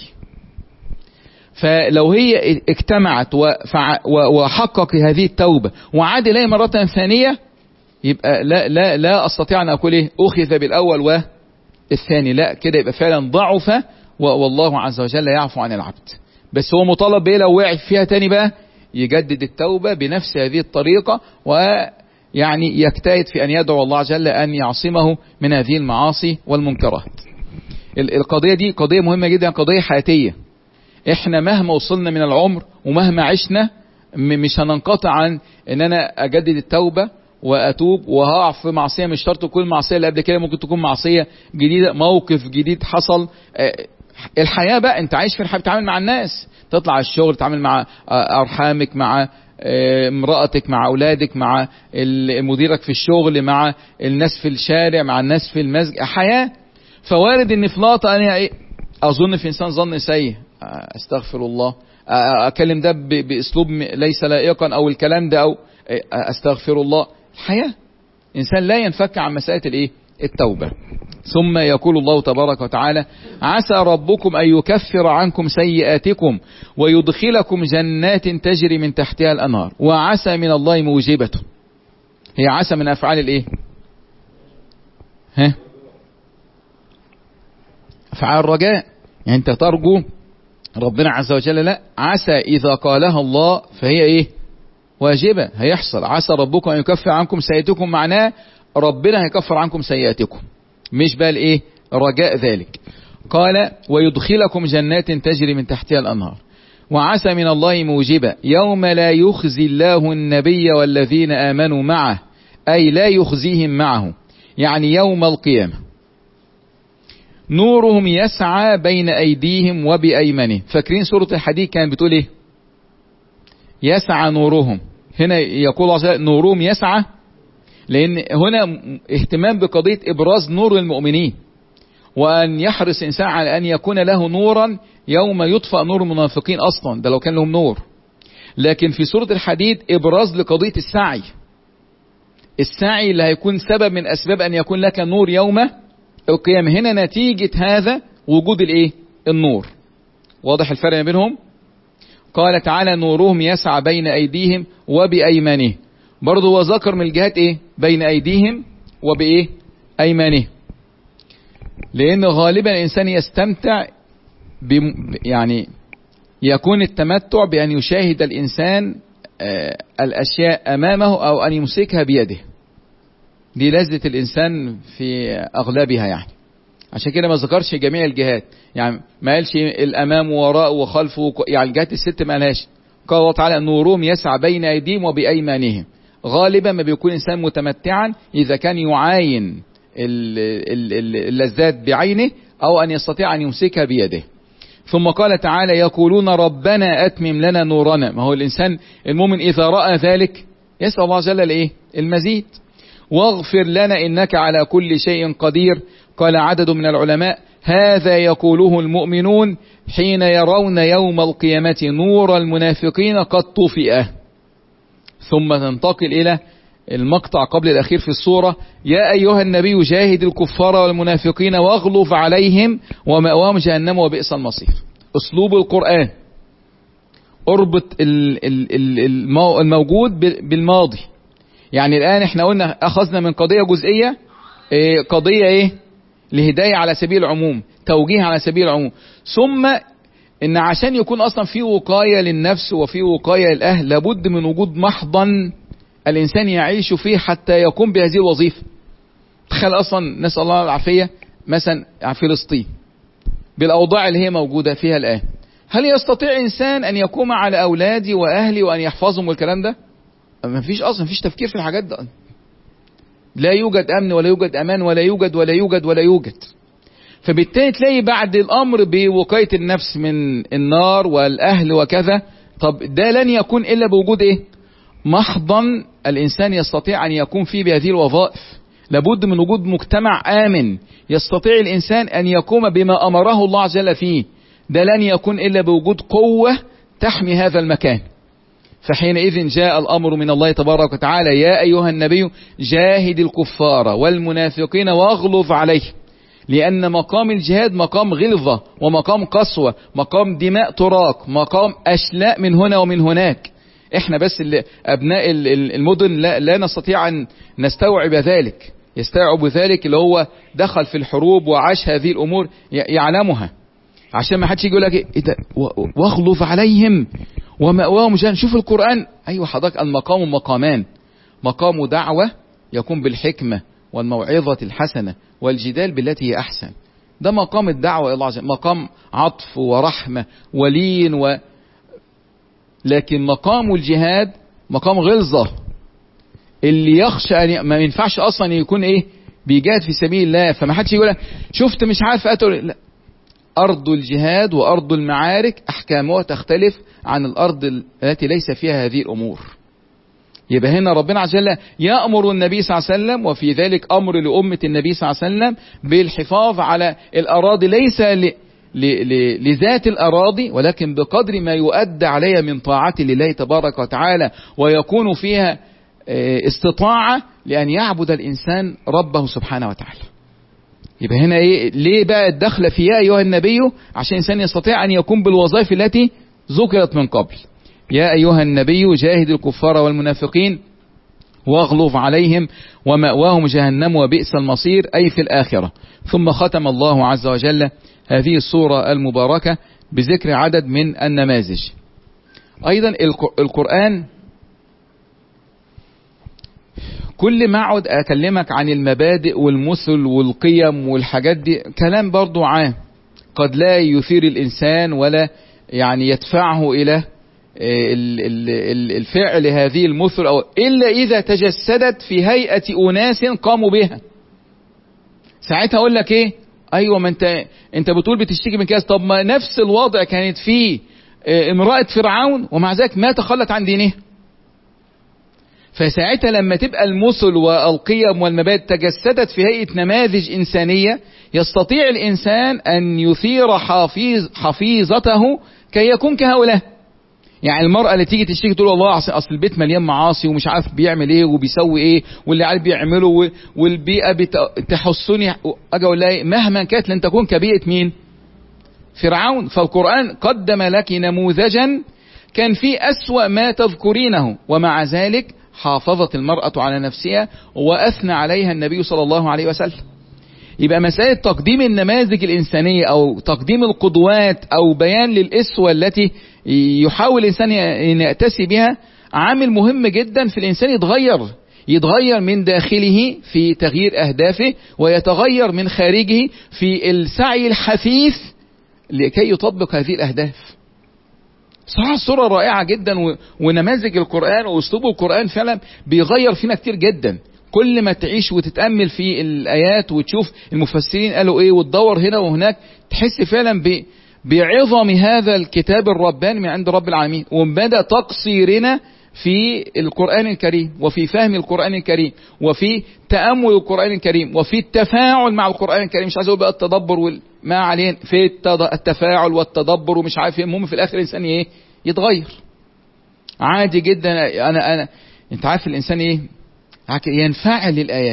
فلو هي اجتمعت وحقق هذه التوبة وعاد إليه مرة ثانية، يبقى لا لا لا أستطيع أن أقول إيه أخذ بالأول والثاني، لا كده يبقى فعلا ضعف، والله عز وجل يعفو عن العبد. بس هو مطالب بإيه لو وقع فيها تاني بقى؟ يجدد التوبة بنفس هذه الطريقة، ويعني يجتهد في أن يدعو الله عز وجل أن يعصمه من هذه المعاصي والمنكرات. القضية دي قضية مهمة جدا، قضية حياتية. احنا مهما وصلنا من العمر ومهما عشنا مش هننقطع عن ان انا اجدد التوبة واتوب، وهقع في معصية مش شرط كل معصية اللي قبل كده، ممكن تكون معصية جديدة، موقف جديد حصل. الحياة بقى انت عايش في الحياة، بتتعامل مع الناس، تطلع الشغل، تتعامل مع ارحامك، مع امرأتك، مع اولادك، مع مديرك في الشغل، مع الناس في الشارع، مع الناس في المسجد، حياة. فوارد ان في لقطة انا ايه اظن في انسان ظن سيء، استغفر الله، اكلم ده باسلوب ليس لائقا، او الكلام ده، او استغفر الله. الحياة انسان لا ينفك عن مسألة الايه التوبة. ثم يقول الله تبارك وتعالى: عسى ربكم ان يكفر عنكم سيئاتكم ويدخلكم جنات تجري من تحتها الانهار. وعسى من الله موجبته. هي عسى من افعال الايه؟ ها؟ افعال الرجاء، يعني انت ترجو ربنا عز وجل. لا، عسى اذا قالها الله فهي ايه؟ واجبة، هيحصل. عسى ربكم ان يكفر عنكم سيئاتكم، معناه ربنا هيكفر عنكم سيئاتكم، مش بقى الايه رجاء ذلك. قال: ويدخلكم جنات تجري من تحتها الانهار. وعسى من الله موجبة يوم لا يخزي الله النبي والذين آمنوا معه، أي لا يخزيهم معه، يعني يوم القيامة. نورهم يسعى بين أيديهم وبأيمانهم. فاكرين سورة الحديد كان بتقول ايه؟ يسعى نورهم. هنا يقول الله عز وجل نورهم يسعى، لأن هنا اهتمام بقضية إبراز نور المؤمنين، وأن يحرص إنسان على أن يكون له نورا يوم يطفأ نور المنافقين. أصلا ده لو كان لهم نور. لكن في سورة الحديد إبراز لقضية السعي، السعي اللي هيكون سبب من أسباب أن يكون لك نور يوم القيامة. هنا نتيجة هذا وجود الإيه؟ النور. واضح الفرق ما بينهم؟ قال تعالى: نورهم يسعى بين أيديهم وبأيمانهم. برضه هو ذكر من الجهات ايه؟ بين ايديهم وبايه؟ ايمانهم. لان غالبا الانسان يستمتع بم يعني يكون التمتع بان يشاهد الانسان آه الاشياء امامه او ان يمسكها بيده. دي لذة الانسان في اغلبها يعني. عشان كده ما ذكرش جميع الجهات، يعني ما قالش الامام ووراء وخلف، يعني الجهات الست ما قالهاش. قال الله تعالى: نورهم يسعى بين ايديهم وبايمانهم. غالبا ما بيكون انسان متمتعا اذا كان يعاين اللذات بعينه او ان يستطيع ان يمسكها بيده. ثم قال تعالى: يقولون ربنا اتمم لنا نورنا. ما هو الانسان المؤمن اذا رأى ذلك يسأل الله جل الايه؟ المزيد. واغفر لنا انك على كل شيء قدير. قال عدد من العلماء: هذا يقوله المؤمنون حين يرون يوم القيامة نور المنافقين قد طفئ. ثم تنتقل إلى المقطع قبل الأخير في السورة: يا أيها النبي جاهد الكفار والمنافقين واغلظ عليهم ومأواهم جهنم وبئس المصير. أسلوب القرآن اربط الموجود بالماضي. يعني الآن احنا قلنا أخذنا من قضية جزئية قضية ايه؟ لهداية على سبيل العموم، توجيه على سبيل العموم. ثم ان عشان يكون اصلا في وقاية للنفس وفي وقاية للاهل لابد من وجود محضن الانسان يعيش فيه حتى يقوم بهذه الوظيفة. تخيل اصلا، نسأل الله العافية، مثلا فلسطين بالاوضاع اللي هي موجودة فيها الان، هل يستطيع انسان ان يقوم على اولادي واهلي وان يحفظهم والكلام ده؟ ما فيش اصلا، ما فيش تفكير في الحاجات ده. لا يوجد امن ولا يوجد امان ولا يوجد ولا يوجد ولا يوجد. فبالتالي تلاقي بعد الامر بوقاية النفس من النار والاهل وكذا، طب ده لن يكون الا بوجود ايه؟ محضن الانسان يستطيع ان يقوم فيه بهذه الوظائف. لابد من وجود مجتمع امن يستطيع الانسان ان يقوم بما امره الله عز وجل فيه. ده لن يكون الا بوجود قوة تحمي هذا المكان. فحينئذ جاء الامر من الله تبارك وتعالى: يا ايها النبي جاهد الكفار والمنافقين واغلظ عليهم. لأن مقام الجهاد مقام غلظة ومقام قسوة، مقام دماء تراق، مقام أشلاء من هنا ومن هناك. احنا بس اللي أبناء المدن لا, لا نستطيع أن نستوعب ذلك. يستوعب ذلك اللي هو دخل في الحروب وعاش هذه الأمور يعلمها. عشان ما حدش يجي يقول لك إيه ده واغلظ عليهم ومأواهم جهنم. شوف القرآن، أيوة حضرتك، المقام مقامان: مقام دعوة يكون بالحكمة والموعظة الحسنة والجدال بالتي هي أحسن. ده مقام الدعوة إلى الله عز وجل. مقام عطف ورحمة ولين و... لكن مقام الجهاد مقام غلظة، اللي يخشى أن ما ينفعش أصلا يكون إيه بيجاهد في سبيل الله. فما حدش يقول شفت مش عارف قتل، لا، أرض الجهاد وأرض المعارك أحكامها تختلف عن الأرض التي ليس فيها هذه الأمور. يبقى هنا ربنا عز وجل يأمر النبي صلى الله عليه وسلم، وفي ذلك أمر لأمة النبي صلى الله عليه وسلم بالحفاظ على الأراضي، ليس ل... ل... ل... لذات الأراضي، ولكن بقدر ما يؤدى عليها من طاعة لله تبارك وتعالى، ويكون فيها استطاعة لأن يعبد الإنسان ربه سبحانه وتعالى. يبقى هنا إيه ليه بقى الدخل في يا أيها النبي؟ عشان الإنسان يستطيع أن يقوم بالوظائف التي ذكرت من قبل. يا أيها النبي جاهد الكفار والمنافقين واغلظ عليهم ومأواهم جهنم وبئس المصير، أي في الآخرة. ثم ختم الله عز وجل هذه السورة المباركة بذكر عدد من النماذج. أيضا القرآن كل ما اقعد اكلمك عن المبادئ والمثل والقيم والحاجات دي كلام برضو عام، قد لا يثير الانسان ولا يعني يدفعه الى الفعل هذه المثل، أو الا اذا تجسدت في هيئة اناس قاموا بها. ساعتها اقول لك ايه، ايوه ما انت انت بتقول بتشتكي من كده، طب ما نفس الوضع كانت فيه امرأة فرعون ومع ذلك ما تخلت عن دينها. فساعتها لما تبقى المثل والقيم والمبادئ تجسدت في هيئة نماذج إنسانية، يستطيع الإنسان أن يثير حفيظ حفيظته كي يكون كهؤلاء. يعني المرأة اللي تيجي تشتكي تقول والله أصل البيت مليان معاصي ومش عارف بيعمل إيه وبيسوي إيه واللي عارف بيعمله والبيئة بتحسني، أجي أقول لها مهما كانت لن تكون كبيئة مين؟ فرعون. فالقرآن قدم لك نموذجا كان فيه أسوأ ما تذكرينه، ومع ذلك حافظت المرأة على نفسها وأثنى عليها النبي صلى الله عليه وسلم. يبقى مسألة تقديم النماذج الإنسانية أو تقديم القدوات أو بيان للأسوة التي يحاول الإنسان أن يأتسي بها عامل مهم جدا في الإنسان يتغير يتغير من داخله في تغيير أهدافه، ويتغير من خارجه في السعي الحثيث لكي يطبق هذه الأهداف. صراحة الصورة رائعة جدا، ونماذج القرآن وأسلوب القرآن فعلا بيغير فينا كتير جدا. كل ما تعيش وتتأمل في الآيات وتشوف المفسرين قالوا إيه وتدور هنا وهناك، تحس فعلا بعظم هذا الكتاب الرباني من عند رب العالمين، ومدى تقصيرنا في القرآن الكريم وفي فهم القرآن الكريم وفي تأمل القرآن الكريم وفي التفاعل مع القرآن الكريم. مش عايز أقول بقى التدبر وما عليه، في التفاعل والتدبر ومش عارف ايه، المهم في الآخر الإنسان ايه يتغير عادي جدا. أنا أنا أنت عارف الإنسان ايه ينفعل للآيات.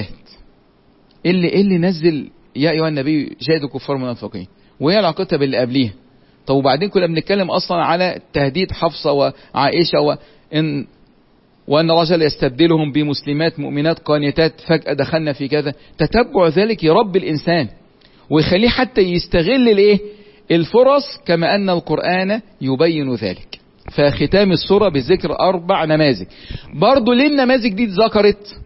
إيه اللي إيه اللي نزل يا أيها النبي جاهد الكفار والمنافقين، وهي علاقتها باللي قبليها. طب وبعدين كنا بنتكلم أصلا على تهديد حفصة وعائشة وإن وأن رجل يستبدلهم بمسلمات مؤمنات قانتات، فجأة دخلنا في كذا. تتبع ذلك يربي الإنسان ويخليه حتى يستغل الايه الفرص، كما أن القرآن يبين ذلك. فختام السورة بذكر أربع نماذج. برضو ليه النماذج دي ذكرت؟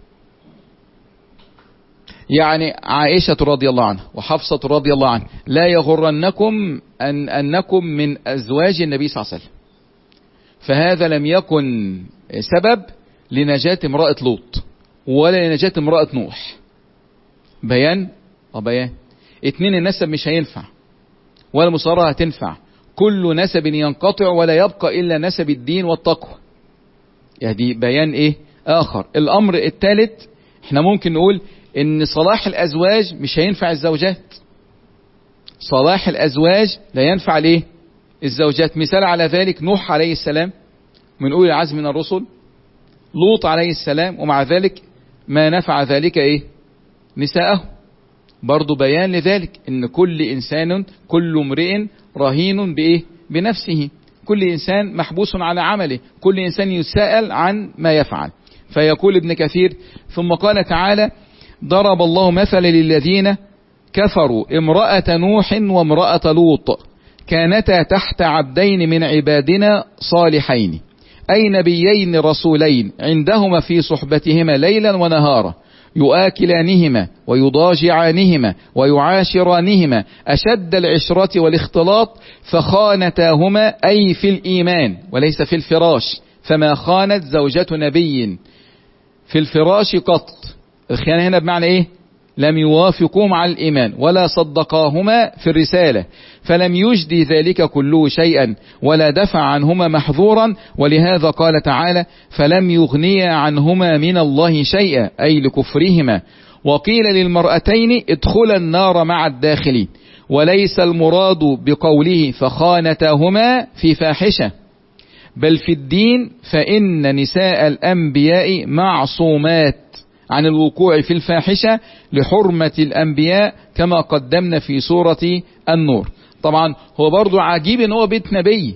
يعني عائشة رضي الله عنها وحفصة رضي الله عنها لا يغرنكم أن أنكم من أزواج النبي صلى الله عليه وسلم، فهذا لم يكن سبب لنجاة امرأة لوط ولا لنجاة امرأة نوح. بيان وبيان اتنين النسب مش هينفع ولا مصارعة هتنفع، كل نسب ينقطع ولا يبقى إلا نسب الدين والتقوى. يعني بيان ايه آخر. الأمر الثالث احنا ممكن نقول ان صلاح الأزواج مش هينفع الزوجات، صلاح الأزواج لا ينفع ليه الزوجات. مثال على ذلك نوح عليه السلام من أولي العزم من الرسل، لوط عليه السلام، ومع ذلك ما نفع ذلك ايه نساءه. برضو بيان لذلك ان كل انسان كل امرئ رهين بايه بنفسه، كل انسان محبوس على عمله، كل انسان يسأل عن ما يفعل. فيقول ابن كثير ثم قال تعالى ضرب الله مثل للذين كفروا امرأة نوح وامرأة لوط كانتا تحت عبدين من عبادنا صالحين أي نبيين رسولين عندهما في صحبتهما ليلا ونهارا يؤكلانهما ويضاجعانهما ويعاشرانهما أشد العشرة والاختلاط فخانتاهما، أي في الإيمان وليس في الفراش، فما خانت زوجة نبي في الفراش قط. الخيانة هنا بمعنى إيه؟ لم يوافقوهم على الإيمان ولا صدقاهما في الرسالة، فلم يجدي ذلك كله شيئا ولا دفع عنهما محظورا، ولهذا قال تعالى فلم يغنيا عنهما من الله شيئا، أي لكفرهما. وقيل للمرأتين ادخلا النار مع الداخلين، وليس المراد بقوله فخانتاهما في فاحشة، بل في الدين، فإن نساء الأنبياء معصومات عن الوقوع في الفاحشة لحرمة الأنبياء كما قدمنا في سورة النور. طبعا هو برضو عجيب ان هو بيت نبي،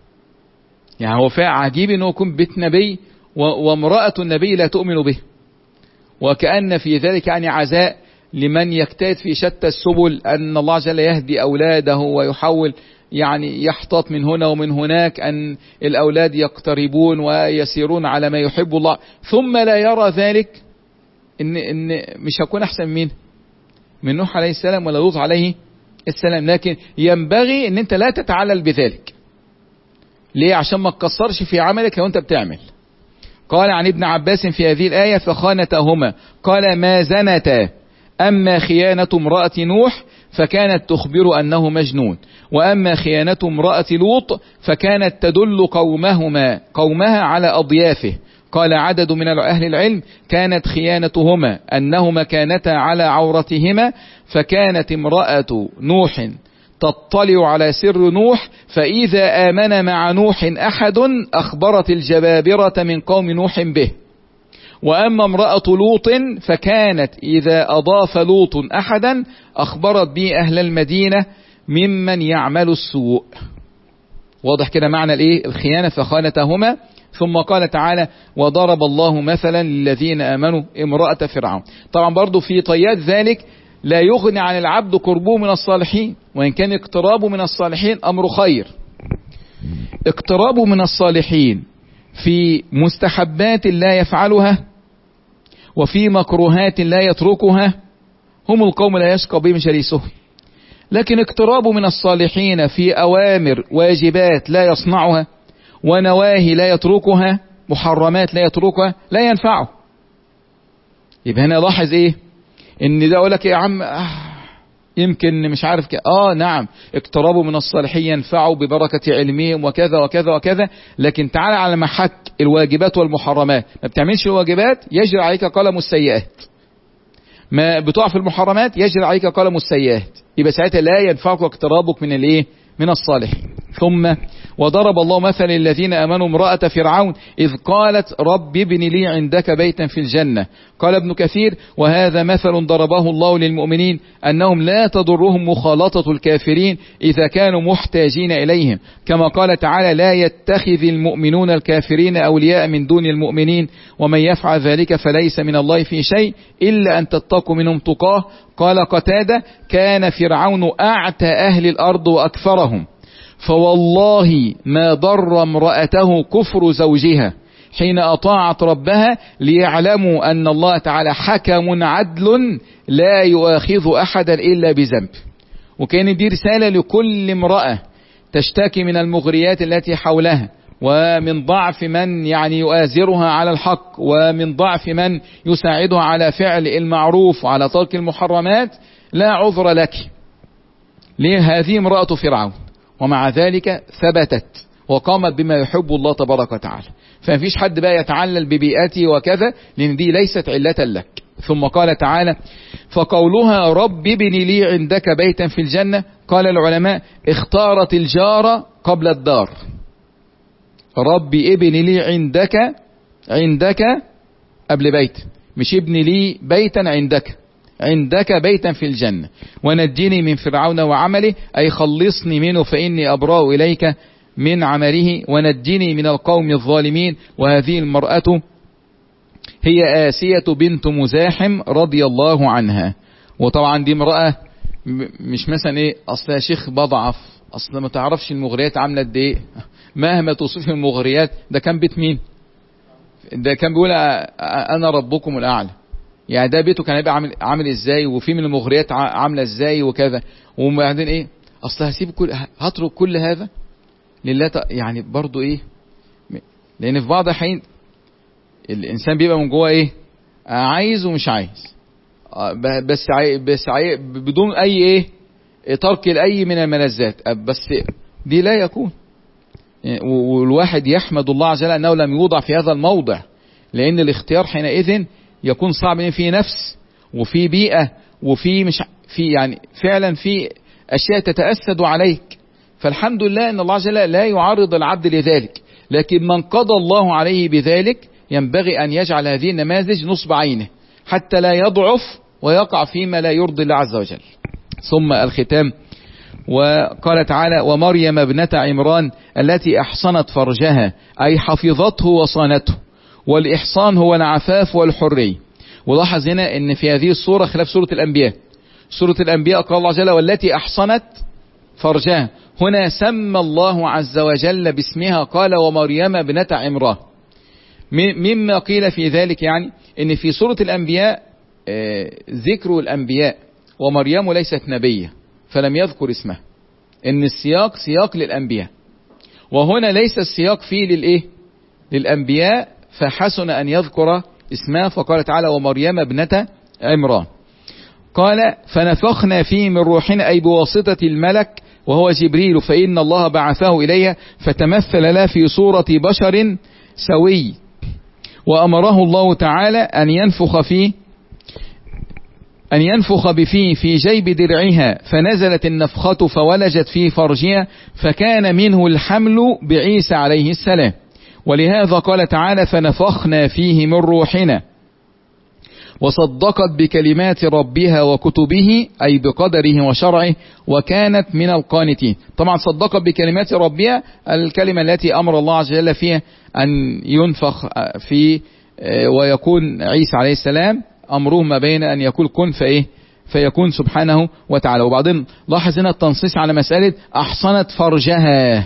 يعني هو فعلا عجيب ان هو يكون بيت نبي وامرأة النبي لا تؤمن به، وكأن في ذلك يعني عزاء لمن يجتهد في شتى السبل أن الله عز وجل يهدي أولاده ويحول يعني يحتاط من هنا ومن هناك أن الأولاد يقتربون ويسيرون على ما يحب الله، ثم لا يرى ذلك إن, إن مش هكون أحسن مين من نوح عليه السلام ولا لوط عليه السلام. لكن ينبغي أن أنت لا تتعلل بذلك. ليه؟ عشان ما تكسرش في عملك لو أنت بتعمل. قال عن ابن عباس في هذه الآية فخانتهما قال ما زنتا، أما خيانة امرأة نوح فكانت تخبر أنه مجنون، وأما خيانة امرأة لوط فكانت تدل قومهما قومها على أضيافه. قال عدد من أهل العلم كانت خيانتهما أنهما كانتا على عورتهما، فكانت امرأة نوح تطلع على سر نوح، فإذا آمن مع نوح أحد أخبرت الجبابرة من قوم نوح به. وأما امرأة لوط فكانت إذا أضاف لوط أحدا أخبرت به أهل المدينة ممن يعمل السوء. واضح كده معنى الإيه؟ الخيانة فخانتهما. ثم قال تعالى وضرب الله مثلا للذين آمنوا امرأة فرعون. طبعا برضو في طيات ذلك لا يغني عن العبد قربه من الصالحين، وإن كان اقترابه من الصالحين أمر خير. اقترابه من الصالحين في مستحبات لا يفعلها وفي مكروهات لا يتركها هم القوم لا يشقى بهم جليسهم. لكن اقترابه من الصالحين في أوامر واجبات لا يصنعها ونواهي لا يتركها، محرمات لا يتركها، لا ينفعه. يبقى هنا لاحظ ايه؟ ان ده اقول لك يا عم آه يمكن مش عارف كده. اه نعم اقترابوا من الصالحين ينفعوا ببركة علمهم وكذا وكذا وكذا، لكن تعال على محك الواجبات والمحرمات، ما بتعملش الواجبات يجري عليك قلم السيئات، ما بتقع في المحرمات يجري عليك قلم السيئات، يبقى ساعتها لا ينفعك اقترابك من الايه؟ من الصالحين. ثم وضرب الله مثل الذين آمنوا امرأة فرعون إذ قالت رب ابن لي عندك بيتا في الجنة. قال ابن كثير وهذا مثل ضربه الله للمؤمنين أنهم لا تضرهم مخالطة الكافرين إذا كانوا محتاجين إليهم، كما قال تعالى لا يتخذ المؤمنون الكافرين أولياء من دون المؤمنين ومن يفعل ذلك فليس من الله في شيء إلا أن تتقوا منهم تقاه. قال قتادة كان فرعون أعتى أهل الأرض وأكثرهم، فوالله ما ضر امرأته كفر زوجها حين أطاعت ربها ليعلموا أن الله تعالى حكم عدل لا يؤاخذ أحدا إلا بذنب. وكان دي رسالة لكل امرأة تشتكي من المغريات التي حولها، ومن ضعف من يعني يؤازرها على الحق، ومن ضعف من يساعدها على فعل المعروف وعلى ترك المحرمات. لا عذر لك. ليه؟ هذه امرأة فرعون، ومع ذلك ثبتت وقامت بما يحب الله تبارك وتعالى. فما فيش حد بقى يتعلل ببيئته وكذا، لأن دي ليست علة لك. ثم قال تعالى فقولها رب ابن لي عندك بيتا في الجنة، قال العلماء اختارت الجار قبل الدار. رب ابن لي عندك، عندك قبل بيت، مش ابن لي بيتا عندك، عندك بيتا في الجنة ونجني من فرعون وعمله، أي خلصني منه فإني أبرأ إليك من عمله ونجني من القوم الظالمين. وهذه المرأة هي آسية بنت مزاحم رضي الله عنها. وطبعا دي امرأة مش مثلا ايه اصل يا شيخ بضعف، اصل ما تعرفش المغريات عاملة قد ايه، مهما توصف المغريات. ده كان بيت مين؟ ده كان بيقول انا ربكم الاعلى. يعني ده بيته كان هيبقى عامل عامل ازاي، وفي من المغريات عامله ازاي وكذا، وبعدين ايه اصل هسيب كل هترك كل هذا لله، يعني برضو ايه، لان في بعض الحين الانسان بيبقى من جوه ايه عايز ومش عايز، بس عاي بس عاي بدون اي ايه ترك لاي من الملذات، بس دي لا يكون. والواحد يحمد الله عز وجل انه لم يوضع في هذا الموضع، لان الاختيار حينئذ يكون صعب، لان في نفس وفي بيئة وفي مش في يعني فعلا في اشياء تتأسد عليك. فالحمد لله ان الله عز وجل لا يعرض العبد لذلك، لكن من قضى الله عليه بذلك ينبغي ان يجعل هذه النماذج نصب عينه حتى لا يضعف ويقع فيما لا يرضي الله عز وجل. ثم الختام، وقال تعالى: ومريم ابنة عمران التي احصنت فرجها، اي حفظته وصانته، والإحصان هو العفاف والحرية. ولاحظ هنا ان في هذه الصورة خلاف سورة الأنبياء. سورة الأنبياء قال الله جل: والتي أحصنت فرجها. هنا سمى الله عز وجل باسمها، قال: ومريم ابنة عمران. مما قيل في ذلك يعني ان في سورة الأنبياء ذكر الأنبياء، ومريم ليست نبية فلم يذكر اسمها، ان السياق سياق للأنبياء، وهنا ليس السياق فيه للإيه للأنبياء، فحسن أن يذكر اسمها، فقال تعالى: ومريم ابنة عمران. قال: فنفخنا فيه من روحنا، أي بواسطة الملك وهو جبريل، فإن الله بعثه إليها فتمثل له في صورة بشر سوي، وأمره الله تعالى أن ينفخ فيه أن ينفخ بفيه في جيب درعها، فنزلت النفخة فولجت في فرجها، فكان منه الحمل بعيسى عليه السلام. ولهذا قال تعالى: فنفخنا فيه من روحنا. وصدقت بكلمات ربها وكتبه، أي بقدره وشرعه، وكانت من القانتين. طبعا صدقت بكلمات ربها الكلمة التي أمر الله عز وجل فيها أن ينفخ في ويكون عيسى عليه السلام، أمره ما بين أن يقول كن فإيه فيكون سبحانه وتعالى. وبعدين لاحظ هنا التنصيص على مسألة أحصنت فرجها،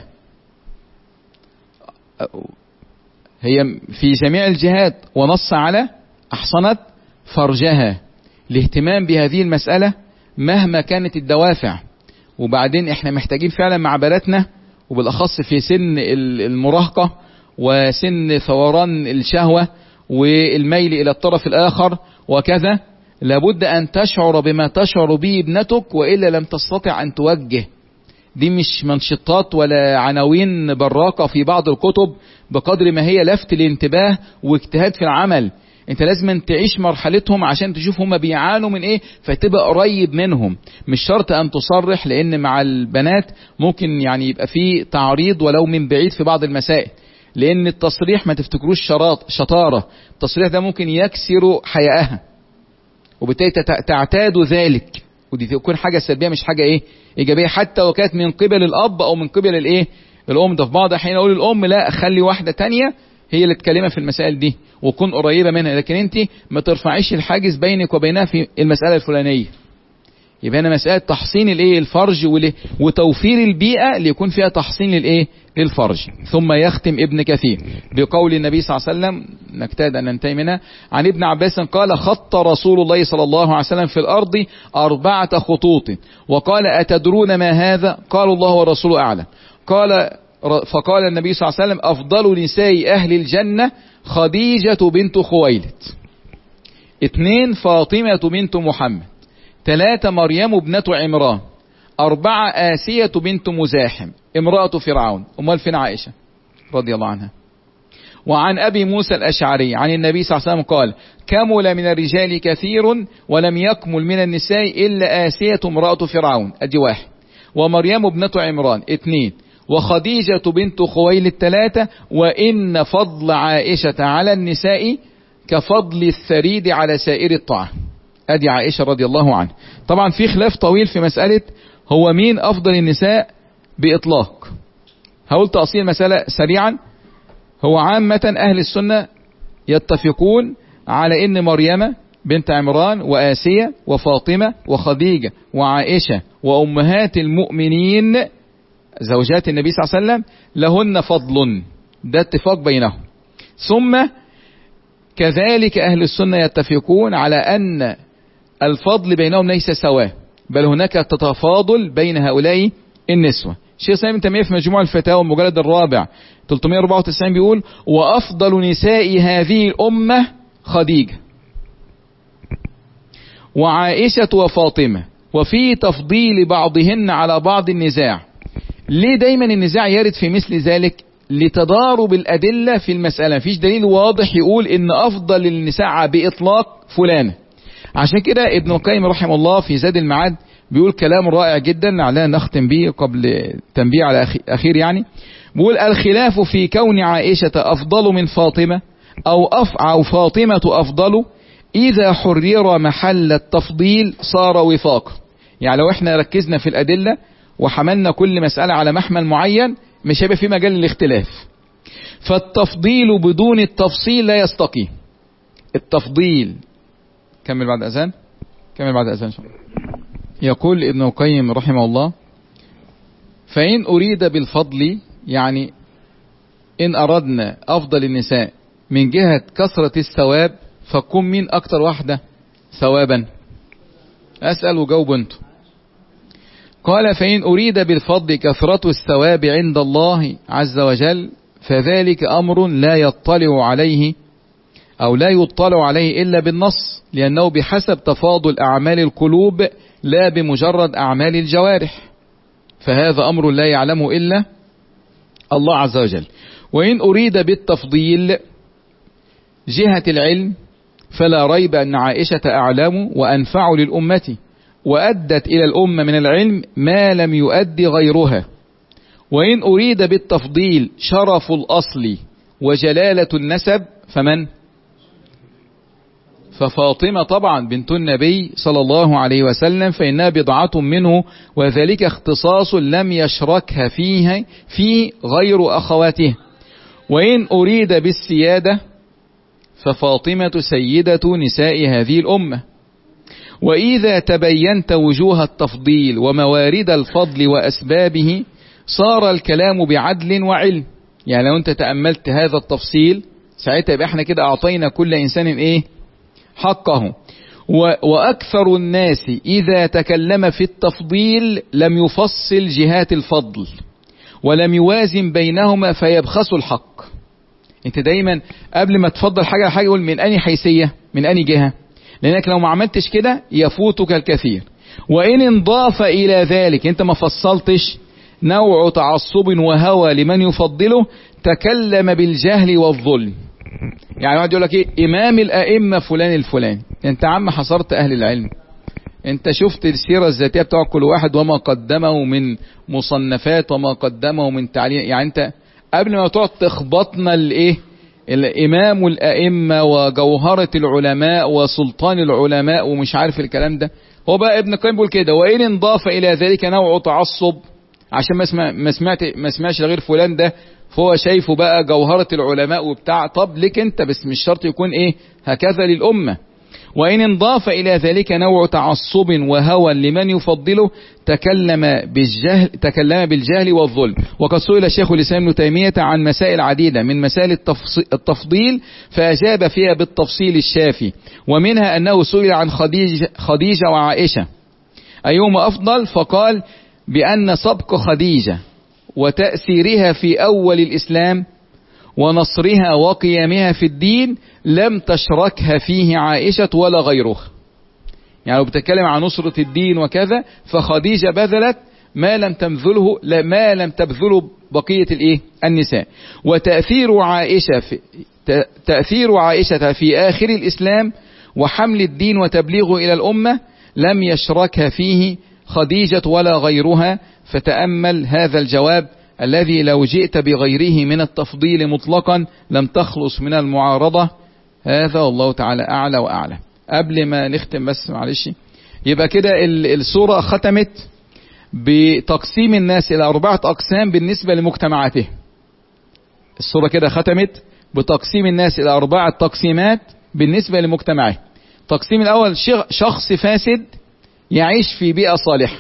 هي في جميع الجهات، ونص على أحصنت فرجها، الاهتمام بهذه المسألة مهما كانت الدوافع. وبعدين احنا محتاجين فعلا مع بناتنا، وبالأخص في سن المراهقة وسن ثوران الشهوة والميل إلى الطرف الآخر وكذا، لابد أن تشعر بما تشعر به ابنتك، وإلا لم تستطع أن توجه. دي مش منشطات ولا عناوين براقة في بعض الكتب، بقدر ما هي لفت الانتباه واجتهاد في العمل. انت لازم تعيش مرحلتهم عشان تشوف هم بيعانوا من ايه، فتبقى قريب منهم. مش شرط ان تصرح، لان مع البنات ممكن يعني يبقى فيه تعريض ولو من بعيد في بعض المسائل، لان التصريح ما تفتكروش شراط شطارة، التصريح ده ممكن يكسر حيائها، وبالتالي تعتاد ذلك، ودي تكون حاجة سلبية مش حاجة ايه ايجابية، حتى وكانت من قبل الاب او من قبل الايه الام. ده في بعض احيان اقول الام لا، خلي واحدة تانية هي اللي تكلمها في المسائل دي وكن قريبة منها، لكن انت ما ترفعيش الحاجز بينك وبينها في المسألة الفلانية. يبقى هنا مسألة تحصين الايه الفرج وتوفير البيئة اللي يكون فيها تحصين للايه للفرج. ثم يختم ابن كثير بقول النبي صلى الله عليه وسلم، نكتاد ان ننتهي منها، عن ابن عباس قال: خط رسول الله صلى الله عليه وسلم في الارض اربعة خطوط، وقال: اتدرون ما هذا؟ قالوا: الله ورسوله اعلم. قال فقال النبي صلى الله عليه وسلم: افضل نساء اهل الجنة خديجة بنت خويلد، اثنين فاطمة بنت محمد، ثلاثة مريم ابنة عمران، أربعة آسية بنت مزاحم امرأة فرعون. أمال فين عائشة رضي الله عنها؟ وعن أبي موسى الأشعري عن النبي صلى الله عليه وسلم قال: كمل من الرجال كثير ولم يكمل من النساء إلا آسية امرأة فرعون، أدي واحد، ومريم ابنة عمران اثنين، وخديجة بنت خويلد ثلاثة، وإن فضل عائشة على النساء كفضل الثريد على سائر الطعام، أدي عائشة رضي الله عنها. طبعا في خلاف طويل في مسألة هو مين أفضل النساء بإطلاق. هقول تأصيل المسألة سريعا. هو عامة أهل السنة يتفقون على إن مريم بنت عمران وآسية وفاطمة وخديجة وعائشة وأمهات المؤمنين زوجات النبي صلى الله عليه وسلم لهن فضل، ده اتفاق بينهم. ثم كذلك أهل السنة يتفقون على أن الفضل بينهم ليس سواء، بل هناك تتفاضل بين هؤلاء النسوة. الشيخ سليم تيمية في مجموع الفتاوى المجلد الرابع ثلاثمائة وأربعة وتسعين بيقول: وأفضل نساء هذه الأمة خديجة وعائشة وفاطمة، وفي تفضيل بعضهن على بعض النزاع. ليه دايما النزاع يرد في مثل ذلك؟ لتضارب الأدلة في المسألة، مفيش دليل واضح يقول إن أفضل النساء بإطلاق فلانة. عشان كده ابن القيم رحمه الله في زاد المعاد بيقول كلام رائع جدا على نختم به قبل تنبيه على أخير، يعني بيقول: الخلاف في كون عائشة أفضل من فاطمة أو أو فاطمة أفضل إذا حرر محل التفضيل صار وفاق. يعني لو احنا ركزنا في الأدلة وحملنا كل مسألة على محمل معين مش هيبقى في مجال للاختلاف. فالتفضيل بدون التفصيل لا يستقيم. التفضيل كمل بعد أذان كمل بعد أذان شو. يقول ابن القيم رحمه الله: فإن أريد بالفضل، يعني إن أردنا أفضل النساء من جهة كثرة الثواب، فكن من أكتر واحدة ثوابا؟ أسأل وجاوب أنتم. قال: فإن أريد بالفضل كثرة الثواب عند الله عز وجل، فذلك أمر لا يطلع عليه أو لا يطلع عليه إلا بالنص، لأنه بحسب تفاضل أعمال القلوب لا بمجرد أعمال الجوارح، فهذا أمر لا يعلمه إلا الله عز وجل. وإن أريد بالتفضيل جهة العلم، فلا ريب أن عائشة أعلم وأنفع للأمة، وأدت إلى الأمة من العلم ما لم يؤد غيرها. وإن أريد بالتفضيل شرف الأصل وجلالة النسب، فمن؟ ففاطمة طبعا بنت النبي صلى الله عليه وسلم، فإنها بضعة منه، وذلك اختصاص لم يشركها فيه فيه غير أخواته. وإن أريد بالسيادة ففاطمة سيدة نساء هذه الأمة. وإذا تبينت وجوه التفضيل وموارد الفضل وأسبابه صار الكلام بعدل وعلم. يعني لو أنت تأملت هذا التفصيل ساعتها يبقى احنا كده أعطينا كل إنسان إيه حقه. وأكثر الناس إذا تكلم في التفضيل لم يفصل جهات الفضل ولم يوازن بينهما فيبخس الحق. انت دايما قبل ما تفضل حاجة حاجة يقول من أي حيثية، من أي جهة، لأنك لو ما عملتش كده يفوتك الكثير. وإن انضاف إلى ذلك، انت ما فصلتش، نوع تعصب وهوى لمن يفضله تكلم بالجهل والظلم. يعني واحد يقول لك ايه إمام الأئمة فلان الفلاني، انت عم حصرت أهل العلم، انت شفت السيرة الذاتية بتاع كل واحد وما قدمه من مصنفات وما قدمه من تعليم. يعني انت قبل ما تقعد تخبطنا الايه الامام الائمه وجوهره العلماء وسلطان العلماء ومش عارف الكلام ده، هو بقى ابن القيم بيقول كده: وان انضاف الى ذلك نوع تعصب، عشان ما سمع ما سمعت ما سمعش غير فلان ده فهو شايفه بقى جوهره العلماء وبتاع. طب ليك انت بس مش شرط يكون ايه هكذا للامه. وإن انضاف إلى ذلك نوع تعصب وهوى لمن يفضله تكلم بالجهل تكلم بالجهل والظلم. وقد سئل الشيخ الإسلام ابن تيمية عن مسائل عديدة من مسائل التفضيل فأجاب فيها بالتفصيل الشافي، ومنها أنه سئل عن خديجة, خديجة وعائشة أيهما أفضل، فقال بأن سبق خديجة وتأثيرها في أول الإسلام ونصرها وقيامها في الدين لم تشركها فيه عائشة ولا غيرها. يعني لو بتتكلم عن نصرة الدين وكذا فخديجة بذلت ما لم تبذله ما لم تبذله بقية الايه النساء. وتأثير عائشة في تأثير عائشة في آخر الإسلام وحمل الدين وتبليغه إلى الأمة لم يشركها فيه خديجة ولا غيرها. فتأمل هذا الجواب الذي لو جئت بغيره من التفضيل مطلقا لم تخلص من المعارضة. هذا والله تعالى أعلى وأعلى. قبل ما نختم بس معلش، يبقى كده السورة ختمت بتقسيم الناس إلى أربعة أقسام بالنسبة لمجتمعاته. السورة كده ختمت بتقسيم الناس إلى أربعة تقسيمات بالنسبة لمجتمعه. التقسيم الأول شخص فاسد يعيش في بيئة صالحة.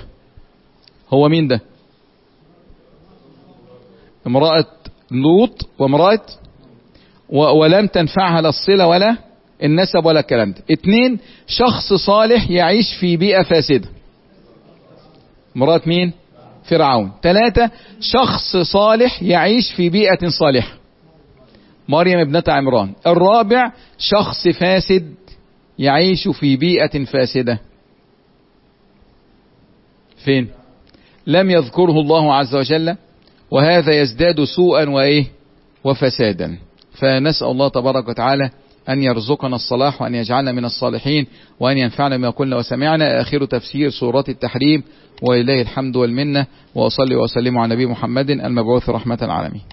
هو مين ده؟ امرأة لوط وامرأة ولم تنفعها لا الصلة ولا النسب ولا الكلام ده. اتنين، شخص صالح يعيش في بيئة فاسدة، مرات مين؟ فرعون. ثلاثة، شخص صالح يعيش في بيئة صالحة، مريم ابنة عمران. الرابع، شخص فاسد يعيش في بيئة فاسدة. فين؟ لم يذكره الله عز وجل، وهذا يزداد سوءا وإيه؟ وفسادا. فنسأل الله تبارك وتعالى أن يرزقنا الصلاح، وأن يجعلنا من الصالحين، وأن ينفعنا بما قلنا وسمعنا. آخر تفسير سورة التحريم، ولله الحمد والمنة، وأصلي وأسلم على نبي محمد المبعوث رحمة العالمين.